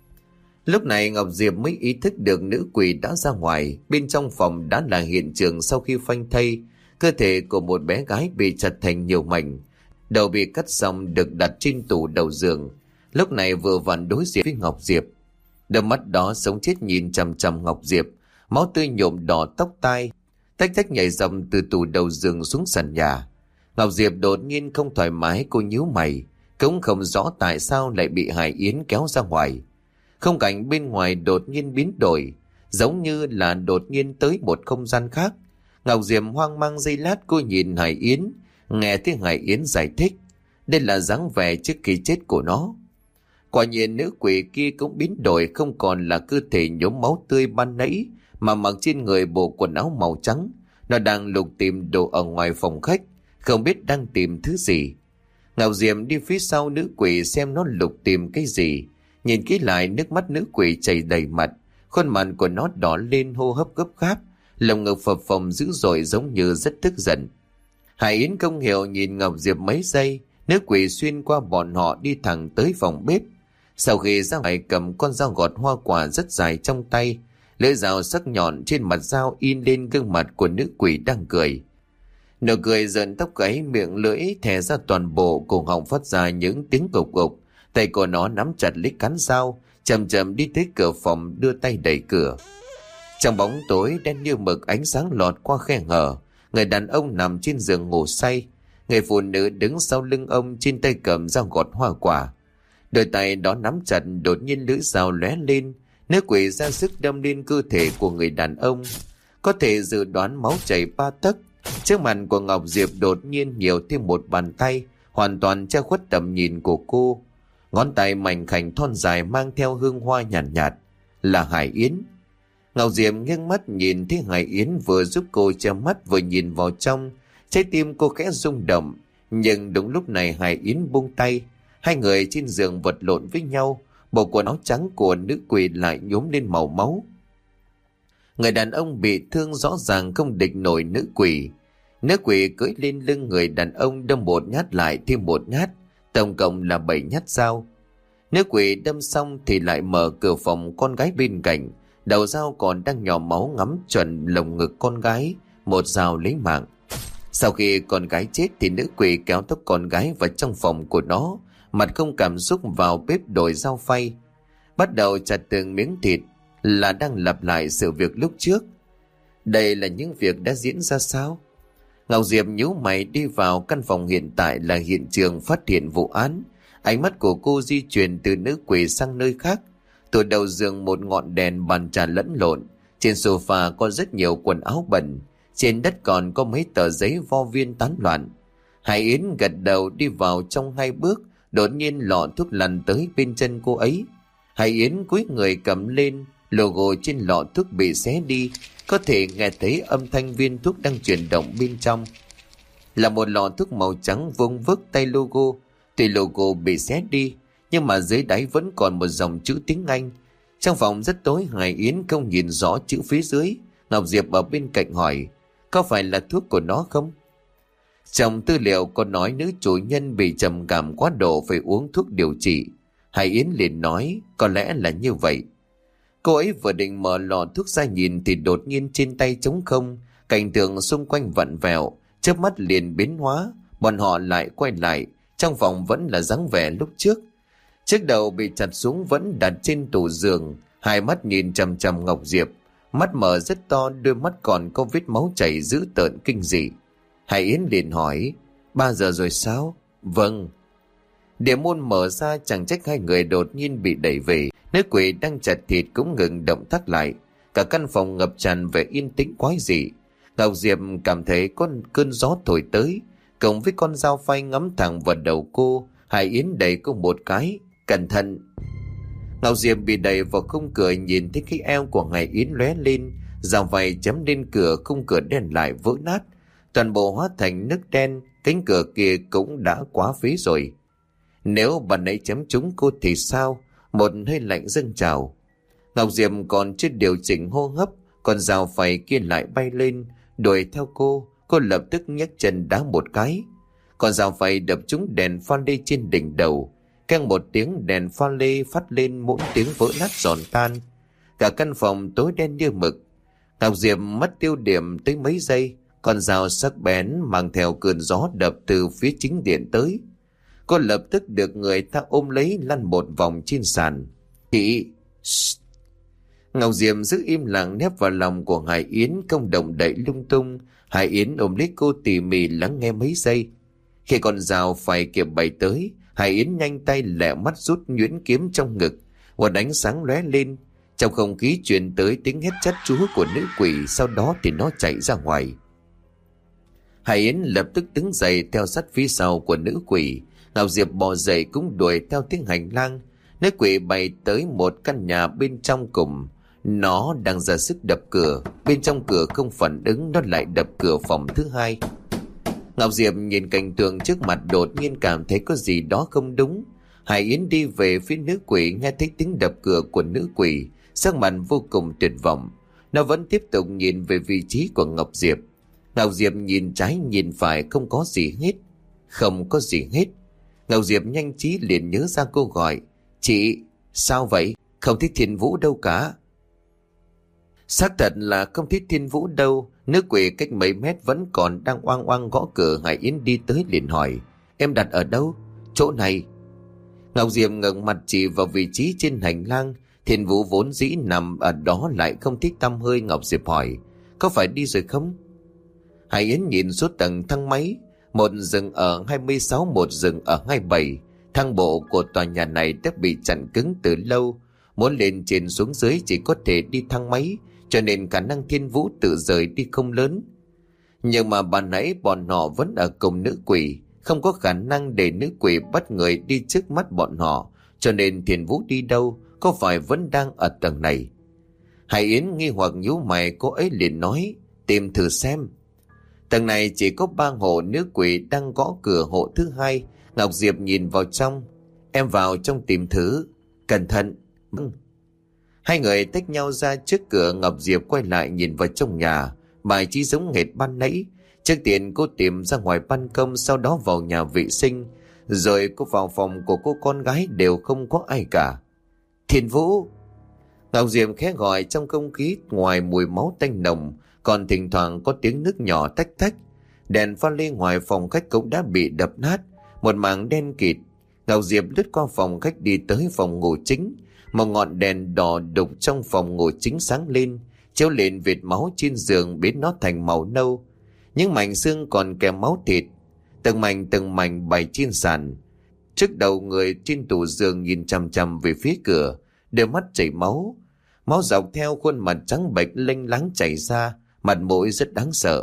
Lúc này Ngọc Diệp mới ý thức được nữ quỷ đã ra ngoài. Bên trong phòng đã là hiện trường sau khi phanh thây. Cơ thể của một bé gái bị chặt thành nhiều mảnh. Đầu bị cắt xong được đặt trên tủ đầu giường. Lúc này vừa vặn đối diện với Ngọc Diệp. Đôi mắt đó sống chết nhìn chằm chằm Ngọc Diệp. Máu tươi nhuộm đỏ tóc tai. Tách tách nhảy dầm từ tủ đầu giường xuống sàn nhà. Ngọc Diệp đột nhiên không thoải mái, cô nhíu mày. Cũng không rõ tại sao lại bị Hải Yến kéo ra ngoài. Khung cảnh bên ngoài đột nhiên biến đổi, giống như là đột nhiên tới một không gian khác. Ngọc Diệp hoang mang giây lát, cô nhìn Hải Yến, nghe thấy Hải Yến giải thích. Đây là dáng vẻ trước khi chết của nó. Quả nhiên nữ quỷ kia cũng biến đổi, không còn là cơ thể nhuốm máu tươi ban nãy, mà mặc trên người bộ quần áo màu trắng. Nó đang lục tìm đồ ở ngoài phòng khách, không biết đang tìm thứ gì. Ngọc Diệp đi phía sau nữ quỷ xem nó lục tìm cái gì. Nhìn kỹ lại, nước mắt nữ quỷ chảy đầy mặt, khuôn mặt của nó đỏ lên, hô hấp gấp gáp, lồng ngực phập phồng dữ dội giống như rất tức giận. Hải Yến không hiểu nhìn Ngọc Diệp mấy giây, nữ quỷ xuyên qua bọn họ đi thẳng tới phòng bếp. Sau khi ra ngoài cầm con dao gọt hoa quả rất dài trong tay, lưỡi dao sắc nhọn trên mặt dao in lên gương mặt của nữ quỷ đang cười. Nụ cười giận tóc gáy, miệng lưỡi thè ra toàn bộ, cổ họng phát ra những tiếng cục cục. Tay của nó nắm chặt lấy cán dao, chậm chậm đi tới cửa phòng, đưa tay đẩy cửa. Trong bóng tối đen như mực, ánh sáng lọt qua khe hở. Người đàn ông nằm trên giường ngủ say. Người phụ nữ đứng sau lưng ông, trên tay cầm dao gọt hoa quả. Đôi tay đó nắm chặt, đột nhiên lưỡi dao lóe lên. Nữ quỷ ra sức đâm lên cơ thể của người đàn ông. Có thể dự đoán máu chảy ba tấc. Trước mặt của Ngọc Diệp đột nhiên nhiều thêm một bàn tay, hoàn toàn che khuất tầm nhìn của cô. Ngón tay mảnh khảnh thon dài mang theo hương hoa nhàn nhạt, là Hải Yến. Ngọc Diệp nghiêng mắt nhìn thấy Hải Yến vừa giúp cô che mắt vừa nhìn vào trong. Trái tim cô khẽ rung động. Nhưng đúng lúc này Hải Yến buông tay. Hai người trên giường vật lộn với nhau. Bộ quần áo trắng của nữ quỷ lại nhuốm lên màu máu. Người đàn ông bị thương rõ ràng không địch nổi nữ quỷ. Nữ quỷ cưỡi lên lưng người đàn ông, đâm một nhát lại thêm một nhát, tổng cộng là 7 nhát dao. Nữ quỷ đâm xong thì lại mở cửa phòng con gái bên cạnh, đầu dao còn đang nhỏ máu ngắm chuẩn lồng ngực con gái, một dao lấy mạng. Sau khi con gái chết thì nữ quỷ kéo tóc con gái vào trong phòng của nó, mặt không cảm xúc vào bếp đổi dao phay, bắt đầu chặt từng miếng thịt, là đang lặp lại sự việc lúc trước. Đây là những việc đã diễn ra sao? Ngọc Diệp nhíu mày đi vào căn phòng hiện tại là hiện trường phát hiện vụ án. Ánh mắt của cô di chuyển từ nữ quỷ sang nơi khác. Tủ đầu giường một ngọn đèn, bàn trà lẫn lộn. Trên sofa có rất nhiều quần áo bẩn. Trên đất còn có mấy tờ giấy vo viên tán loạn. Hải Yến gật đầu đi vào trong 2 bước. Đột nhiên lọ thuốc lăn tới bên chân cô ấy. Hải Yến cúi người cầm lên. Logo trên lọ thuốc bị xé đi. Có thể nghe thấy âm thanh viên thuốc đang chuyển động bên trong. Là một lọ thuốc màu trắng vuông vức tay logo. Tuy logo bị xé đi, nhưng mà dưới đáy vẫn còn một dòng chữ tiếng Anh. Trong phòng rất tối, Hải Yến không nhìn rõ chữ phía dưới. Ngọc Diệp ở bên cạnh hỏi, có phải là thuốc của nó không? Trong tư liệu có nói nữ chủ nhân bị trầm cảm quá độ phải uống thuốc điều trị. Hải Yến liền nói, có lẽ là như vậy. Cô ấy vừa định mở lọ thuốc ra nhìn thì đột nhiên trên tay trống không, cảnh tượng xung quanh vặn vẹo, chớp mắt liền biến hóa, bọn họ lại quay lại, trong phòng vẫn là dáng vẻ lúc trước. Chiếc đầu bị chặt xuống vẫn đặt trên tủ giường, hai mắt nhìn chằm chằm Ngọc Diệp, mắt mở rất to, đôi mắt còn có vết máu chảy dữ tợn kinh dị. Hải Yến liền hỏi, 3 giờ rồi sao? Vâng. Địa môn mở ra, chẳng trách hai người đột nhiên bị đẩy về. Nữ quỷ đang chặt thịt cũng ngừng động tác lại. Cả căn phòng ngập tràn về yên tĩnh quái dị. Ngọc Diệp cảm thấy có cơn gió thổi tới, cộng với con dao phay ngắm thẳng vào đầu cô. Hải Yến đẩy cô một cái, cẩn thận. Ngọc Diệp bị đẩy vào khung cửa, nhìn thấy cái eo của Hải Yến lóe lên, dao phay chém lên cửa, khung cửa đen lại vỡ nát, toàn bộ hóa thành nước đen. Cánh cửa kia cũng đã quá phí rồi. Nếu bạn ấy chém trúng cô thì sao? Một hơi lạnh dâng trào. Ngọc Diệp còn chưa điều chỉnh hô hấp, con dao phay kia lại bay lên, đuổi theo cô. Cô lập tức nhấc chân đá một cái. Con dao phay đập trúng đèn pha lê trên đỉnh đầu. Keng một tiếng, đèn pha lê phát lên mỗi tiếng vỡ nát giòn tan. Cả căn phòng tối đen như mực. Ngọc Diệp mất tiêu điểm tới mấy giây. Con dao sắc bén mang theo cơn gió đập từ phía chính điện tới. Cô lập tức được người ta ôm lấy, lăn một vòng trên sàn. Chị... Ngọc Diệp giữ im lặng, nép vào lòng của Hải Yến, không động đậy lung tung. Hải Yến ôm lấy cô tỉ mỉ lắng nghe mấy giây. Khi con dao phải kịp bay tới, Hải Yến nhanh tay lẹ mắt rút nhuyễn kiếm trong ngực. Một ánh sáng lóe lên. Trong không khí truyền tới tiếng hét chát chúa của nữ quỷ. Sau đó thì nó chạy ra ngoài. Hải Yến lập tức đứng dậy theo sát phía sau của nữ quỷ. Ngọc Diệp bò dậy cũng đuổi theo tiếng hành lang. Nữ quỷ bay tới một căn nhà bên trong cùng. Nó đang ra sức đập cửa. Bên trong cửa không phản ứng, nó lại đập cửa phòng thứ hai. Ngọc Diệp nhìn cảnh tượng trước mặt, đột nhiên cảm thấy có gì đó không đúng. Hải Yến đi về phía nữ quỷ, nghe thấy tiếng đập cửa của nữ quỷ, sắc mặt vô cùng tuyệt vọng. Nó vẫn tiếp tục nhìn về vị trí của Ngọc Diệp. Ngọc Diệp nhìn trái nhìn phải, không có gì hết. Không có gì hết. Ngọc Diệp nhanh trí liền nhớ ra cô gọi. Chị, sao vậy? Không thấy Thiên Vũ đâu cả. Xác thật là không thấy Thiên Vũ đâu. Nữ quỷ cách mấy mét vẫn còn đang oang oang gõ cửa. Hải Yến đi tới liền hỏi. Em đặt ở đâu? Chỗ này. Ngọc Diệp ngẩng mặt chỉ vào vị trí trên hành lang. Thiên Vũ vốn dĩ nằm ở đó lại không thích tăm hơi. Ngọc Diệp hỏi. Có phải đi rồi không? Hải Yến nhìn xuống tầng thang máy. Một dừng ở 26, một dừng ở 27. Thang bộ của tòa nhà này đã bị chặn cứng từ lâu. Muốn lên trên xuống dưới chỉ có thể đi thang máy, cho nên khả năng Thiên Vũ tự rời đi không lớn. Nhưng mà ban nãy bọn họ vẫn ở cùng nữ quỷ, không có khả năng để nữ quỷ bắt người đi trước mắt bọn họ, cho nên Thiên Vũ đi đâu, có phải vẫn đang ở tầng này? Hải Yến nghi hoặc nhíu mày, cô ấy liền nói, tìm thử xem. Tầng này chỉ có 3 hộ, nữ quỷ đang gõ cửa hộ thứ hai. Ngọc Diệp nhìn vào trong. Em vào trong tìm thử. Cẩn thận. Hai người tách nhau ra trước cửa. Ngọc Diệp quay lại nhìn vào trong nhà. Bài trí giống hệt ban nãy. Trước tiên cô tìm ra ngoài ban công, sau đó vào nhà vệ sinh, rồi cô vào phòng của cô con gái, đều không có ai cả. Thiên Vũ! Ngọc Diệp khẽ gọi, trong không khí ngoài mùi máu tanh nồng, còn thỉnh thoảng có tiếng nước nhỏ tách tách. Đèn pha lê ngoài phòng khách cũng đã bị đập nát, một mảng đen kịt. Ngọc Diệp lướt qua phòng khách đi tới phòng ngủ chính. Một ngọn đèn đỏ đục trong phòng ngủ chính sáng lên, chiếu lên vệt máu trên giường, biến nó thành màu nâu. Những mảnh xương còn kèm máu thịt, từng mảnh bày trên sàn. Trước đầu người trên tủ giường nhìn chằm chằm về phía cửa, đôi mắt chảy máu. Máu dọc theo khuôn mặt trắng bệch lênh láng chảy ra, mặt mũi rất đáng sợ.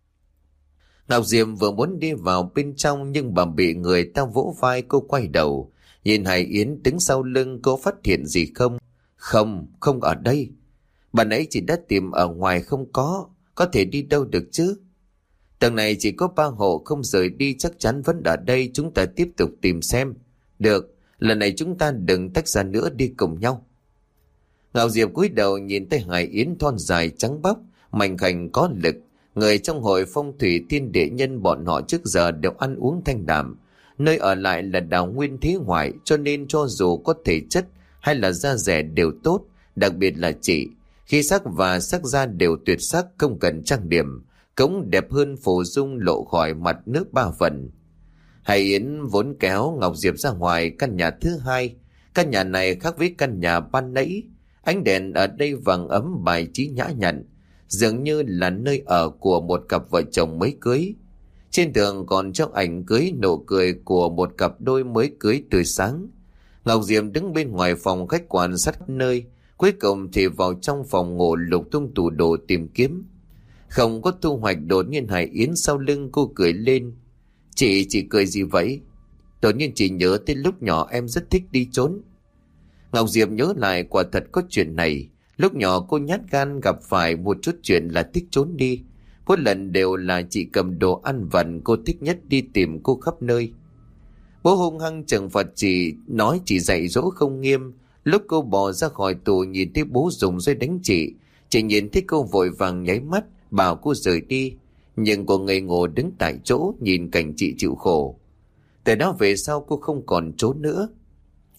Ngọc Diệp vừa muốn đi vào bên trong, nhưng bà bị người ta vỗ vai. Cô quay đầu nhìn Hải Yến đứng sau lưng. Cô phát hiện gì không? Không ở đây. Bà nãy chị đã tìm ở ngoài, không có thể đi đâu được chứ. Tầng này chỉ có 3 hộ, không rời đi chắc chắn vẫn ở đây. Chúng ta tiếp tục tìm xem. Được, lần này chúng ta đừng tách ra nữa, đi cùng nhau. Ngọc Diệp cúi đầu nhìn thấy Hải Yến thon dài trắng bóc, mảnh khảnh có lực. Người trong hội phong thủy thiên địa nhân bọn họ trước giờ đều ăn uống thanh đạm. Nơi ở lại là đào nguyên thế ngoại, cho nên cho dù có thể chất hay là da dẻ đều tốt. Đặc biệt là chị, khí sắc và sắc da đều tuyệt sắc, không cần trang điểm, cũng đẹp hơn Phù Dung lộ khỏi mặt nước 3 phần. Hải Yến vốn kéo Ngọc Diệp ra ngoài căn nhà thứ hai. Căn nhà này khác với căn nhà ban nãy. Ánh đèn ở đây vàng ấm, bài trí nhã nhặn, dường như là nơi ở của một cặp vợ chồng mới cưới. Trên tường còn treo ảnh cưới, nụ cười của một cặp đôi mới cưới tươi sáng. Ngọc Diệp đứng bên ngoài phòng khách quan sát nơi, cuối cùng thì vào trong phòng ngủ lục tung tủ đồ tìm kiếm. Không có thu hoạch. Đột nhiên Hải Yến sau lưng cô cười lên. Chị cười gì vậy? Đột nhiên chị nhớ tới lúc nhỏ em rất thích đi trốn. Ngọc Diệp nhớ lại, quả thật có chuyện này. Lúc nhỏ cô nhát gan, gặp phải một chút chuyện là thích trốn đi. Mỗi lần đều là chị cầm đồ ăn vặt cô thích nhất đi tìm cô khắp nơi. Bố hung hăng trừng phạt chị, nói chị dạy dỗ không nghiêm. Lúc cô bỏ ra khỏi tù nhìn thấy bố dùng dây đánh chị nhìn thấy cô vội vàng nháy mắt bảo cô rời đi. Nhưng cô ngây ngô đứng tại chỗ nhìn cảnh chị chịu khổ. Từ đó về sau cô không còn trốn nữa.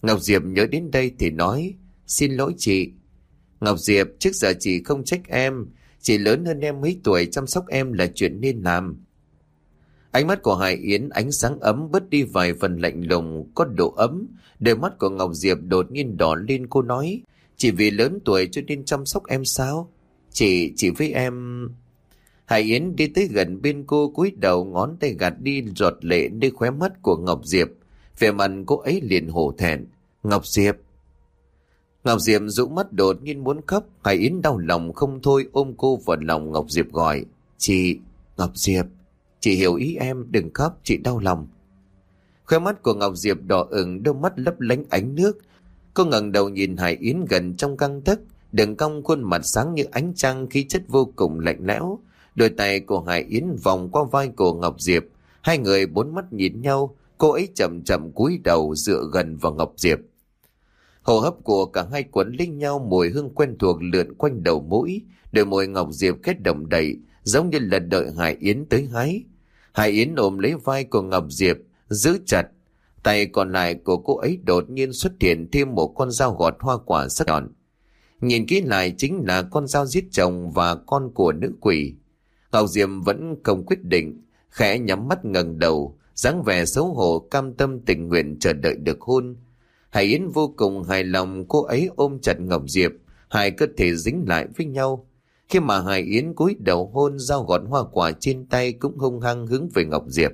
Ngọc Diệp nhớ đến đây thì nói, xin lỗi chị. Ngọc Diệp, trước giờ chị không trách em, chị lớn hơn em mấy tuổi, chăm sóc em là chuyện nên làm. Ánh mắt của Hải Yến ánh sáng ấm bớt đi vài phần lạnh lùng, có độ ấm. Đôi mắt của Ngọc Diệp đột nhiên đỏ lên, cô nói, chỉ vì lớn tuổi cho nên chăm sóc em sao? Chị với em... Hải Yến đi tới gần bên cô, cúi đầu ngón tay gạt đi giọt lệ nơi khóe mắt của Ngọc Diệp. Vẻ mặt cô ấy liền hổ thẹn. Ngọc Diệp. Ngọc Diệp dụ mắt đột nhiên muốn khóc. Hải Yến đau lòng không thôi ôm cô vào lòng. Ngọc Diệp gọi, chị. Ngọc Diệp, chị hiểu ý em, đừng khóc, chị đau lòng. Khóe mắt của Ngọc Diệp đỏ ửng, đôi mắt lấp lánh ánh nước. Cô ngẩng đầu nhìn Hải Yến gần trong gang tấc, đường cong khuôn mặt sáng như ánh trăng, khí chất vô cùng lạnh lẽo. Đôi tay của Hải Yến vòng qua vai của Ngọc Diệp, hai người bốn mắt nhìn nhau. Cô ấy chậm chậm cúi đầu dựa gần vào Ngọc Diệp. Hô hấp của cả hai quấn lên nhau, mùi hương quen thuộc lượn quanh đầu mũi. Đôi môi Ngọc Diệp kết động đậy, giống như là đợi Hải Yến tới hái. Hải Yến ôm lấy vai của Ngọc Diệp, giữ chặt. Tay còn lại của cô ấy đột nhiên xuất hiện thêm một con dao gọt hoa quả sắc nhọn. Nhìn kỹ lại chính là con dao giết chồng và con của nữ quỷ. Ngọc Diệp vẫn không quyết định, khẽ nhắm mắt ngẩng đầu, dáng vẻ xấu hổ cam tâm tình nguyện chờ đợi được hôn. Hải Yến vô cùng hài lòng, cô ấy ôm chặt Ngọc Diệp, hai cơ thể dính lại với nhau. Khi mà Hải Yến cúi đầu hôn, dao gọt hoa quả trên tay cũng hung hăng hướng về Ngọc Diệp.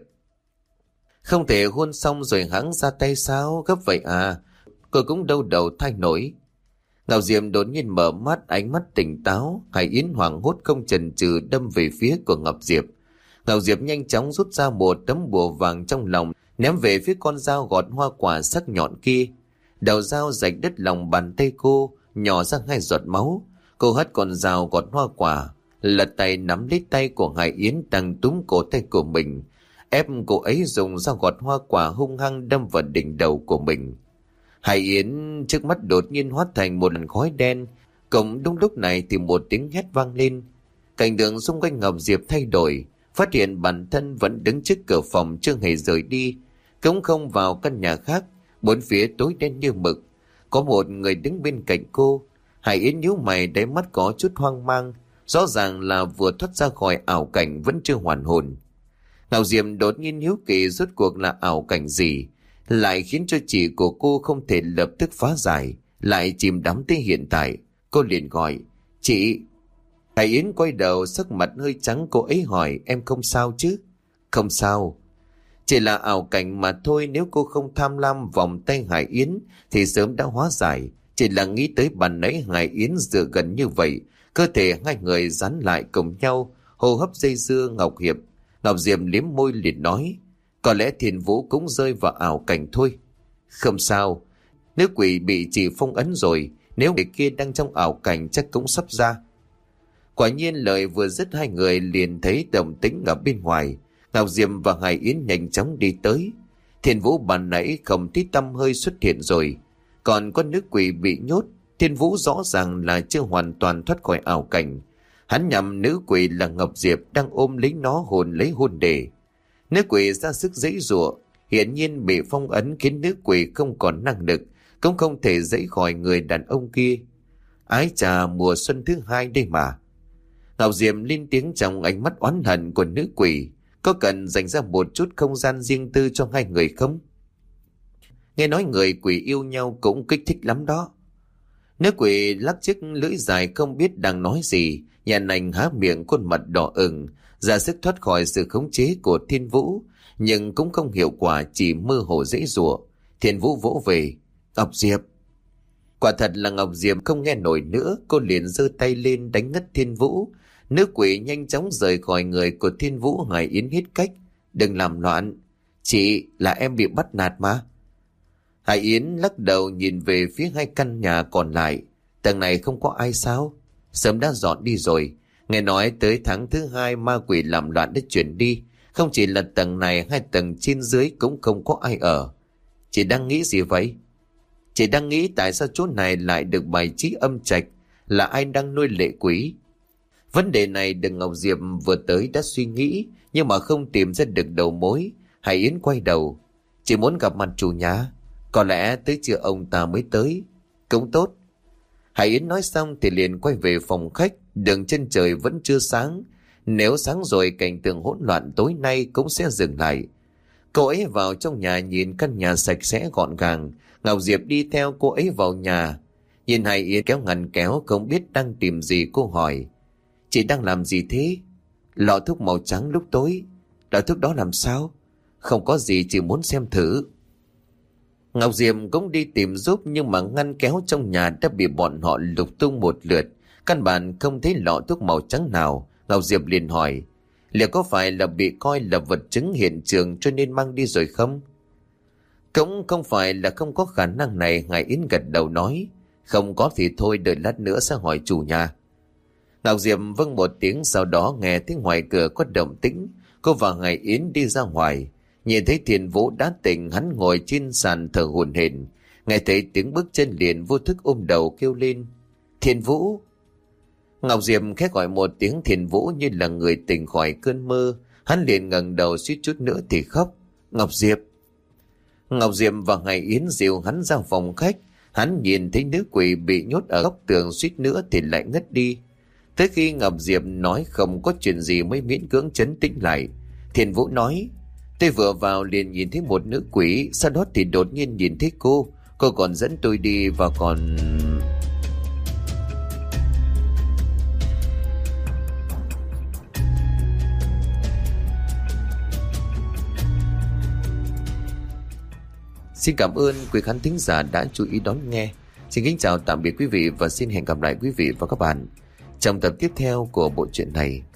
Không thể hôn xong rồi hãng ra tay sao, gấp vậy à? Cô cũng đâu đầu thay nổi. Ngọc Diệp đột nhiên mở mắt, ánh mắt tỉnh táo. Hải Yến hoảng hốt không chần chừ đâm về phía của Ngọc Diệp. Ngọc Diệp nhanh chóng rút ra một tấm bùa vàng trong lòng, ném về phía con dao gọt hoa quả sắc nhọn kia. Đầu dao rạch đứt lòng bàn tay cô, nhỏ ra hai giọt máu. Cô hất con dao gọt hoa quả, lật tay nắm lấy tay của Hải Yến đang túm cổ tay của mình, ép cô ấy dùng dao gọt hoa quả hung hăng đâm vào đỉnh đầu của mình. Hải Yến trước mắt đột nhiên hóa thành một làn khói đen. Cũng đúng lúc này thì một tiếng hét vang lên. Cảnh tượng xung quanh Ngọc Diệp thay đổi, phát hiện bản thân vẫn đứng trước cửa phòng chưa hề rời đi, cũng không vào căn nhà khác. Bốn phía tối đen như mực, có một người đứng bên cạnh cô. Hải Yến nhíu mày, đáy mắt có chút hoang mang, rõ ràng là vừa thoát ra khỏi ảo cảnh vẫn chưa hoàn hồn. Ngọc Diệp đột nhiên hiếu kỳ rốt cuộc là ảo cảnh gì, lại khiến cho chị của cô không thể lập tức phá giải, lại chìm đắm tới hiện tại. Cô liền gọi, chị. Hải Yến quay đầu, sắc mặt hơi trắng, cô ấy hỏi, em không sao chứ? Không sao, chỉ là ảo cảnh mà thôi. Nếu cô không tham lam vòng tay Hải Yến thì sớm đã hóa giải. Chỉ là nghĩ tới bàn nãy Hải Yến dựa gần như vậy, cơ thể hai người dán lại cùng nhau, hô hấp dây dưa. Ngọc Diệp liếm môi liền nói, có lẽ Thiên Vũ cũng rơi vào ảo cảnh thôi. Không sao, nếu quỷ bị chị phong ấn rồi, nếu người kia đang trong ảo cảnh chắc cũng sắp ra. Quả nhiên lời vừa dứt, hai người liền thấy động tĩnh ở bên ngoài. Ngọc Diệp và Hải Yến nhanh chóng đi tới. Thiên Vũ ban nãy không thấy tăm hơi xuất hiện rồi, còn con nữ quỷ bị nhốt. Thiên Vũ rõ ràng là chưa hoàn toàn thoát khỏi ảo cảnh. Hắn nhầm nữ quỷ là Ngọc Diệp đang ôm lấy nó hồn lấy hồn đề. Nữ quỷ ra sức giãy giụa, hiển nhiên bị phong ấn khiến nữ quỷ không còn năng lực, cũng không thể giãy khỏi người đàn ông kia. Ái chà, mùa xuân thứ hai đây mà. Ngọc Diệp lên tiếng trong ánh mắt oán hận của nữ quỷ. Có cần dành ra một chút không gian riêng tư cho hai người không? Nghe nói người quỷ yêu nhau cũng kích thích lắm đó. Nữ quỷ lắc chiếc lưỡi dài không biết đang nói gì, nhà nành há miệng, khuôn mặt đỏ ửng, ra sức thoát khỏi sự khống chế của Thiên Vũ, nhưng cũng không hiệu quả, chỉ mơ hồ giãy giụa. Thiên Vũ vỗ về, Ngọc Diệp. Quả thật là Ngọc Diệp không nghe nổi nữa, cô liền giơ tay lên đánh ngất Thiên Vũ. Nữ quỷ nhanh chóng rời khỏi người của Thiên Vũ. Hải Yến hết cách, đừng làm loạn, chị, là em bị bắt nạt mà. Hải Yến lắc đầu nhìn về phía hai căn nhà còn lại. Tầng này không có ai sao? Sớm đã dọn đi rồi. Nghe nói tới tháng thứ hai ma quỷ làm loạn đã chuyển đi. Không chỉ là tầng này, hai tầng trên dưới cũng không có ai ở. Chị đang nghĩ gì vậy? Chị đang nghĩ tại sao chỗ này lại được bài trí âm trạch, là ai đang nuôi lệ quỷ? Vấn đề này đừng Ngọc Diệp vừa tới đã suy nghĩ, nhưng mà không tìm ra được đầu mối. Hải Yến quay đầu, chị muốn gặp mặt chủ nhà. Có lẽ tới trưa ông ta mới tới. Cũng tốt. Hải Yến nói xong thì liền quay về phòng khách. Đường chân trời vẫn chưa sáng. Nếu sáng rồi cảnh tượng hỗn loạn tối nay cũng sẽ dừng lại. Cô ấy vào trong nhà nhìn căn nhà sạch sẽ gọn gàng. Ngọc Diệp đi theo cô ấy vào nhà. Nhìn Hải Yến kéo ngăn kéo không biết đang tìm gì, cô hỏi. Chị đang làm gì thế? Lọ thuốc màu trắng lúc tối. Lọ thuốc đó làm sao? Không có gì, chỉ muốn xem thử. Ngọc Diệp cũng đi tìm giúp, nhưng mà ngăn kéo trong nhà đã bị bọn họ lục tung một lượt. Căn bản không thấy lọ thuốc màu trắng nào. Ngọc Diệp liền hỏi, liệu có phải là bị coi là vật chứng hiện trường cho nên mang đi rồi không? Cũng không phải là không có khả năng này. Ngài Yến gật đầu nói, không có thì thôi, đợi lát nữa sẽ hỏi chủ nhà. Ngọc Diệp vâng một tiếng, sau đó nghe thấy ngoài cửa có động tĩnh. Cô và Ngài Yến đi ra ngoài. Nhìn thấy Thiền Vũ đã tỉnh, hắn ngồi trên sàn thở hổn hển. Nghe thấy tiếng bước chân liền vô thức ôm đầu kêu lên, Thiền Vũ. Ngọc Diệp khẽ gọi một tiếng Thiền Vũ như là người tỉnh khỏi cơn mơ. Hắn liền ngẩng đầu, suýt chút nữa thì khóc. Ngọc Diệp. Ngọc Diệp và Ngài Yến dìu hắn ra phòng khách. Hắn nhìn thấy nữ quỷ bị nhốt ở góc tường, suýt nữa thì lại ngất đi. Tới khi Ngọc Diệp nói không có chuyện gì mới miễn cưỡng trấn tĩnh lại. Thiền Vũ nói, tôi vừa vào liền nhìn thấy một nữ quỷ, sau đó thì đột nhiên nhìn thấy cô còn dẫn tôi đi và còn... Xin cảm ơn quý khán thính giả đã chú ý đón nghe. Xin kính chào tạm biệt quý vị và xin hẹn gặp lại quý vị và các bạn trong tập tiếp theo của bộ truyện này.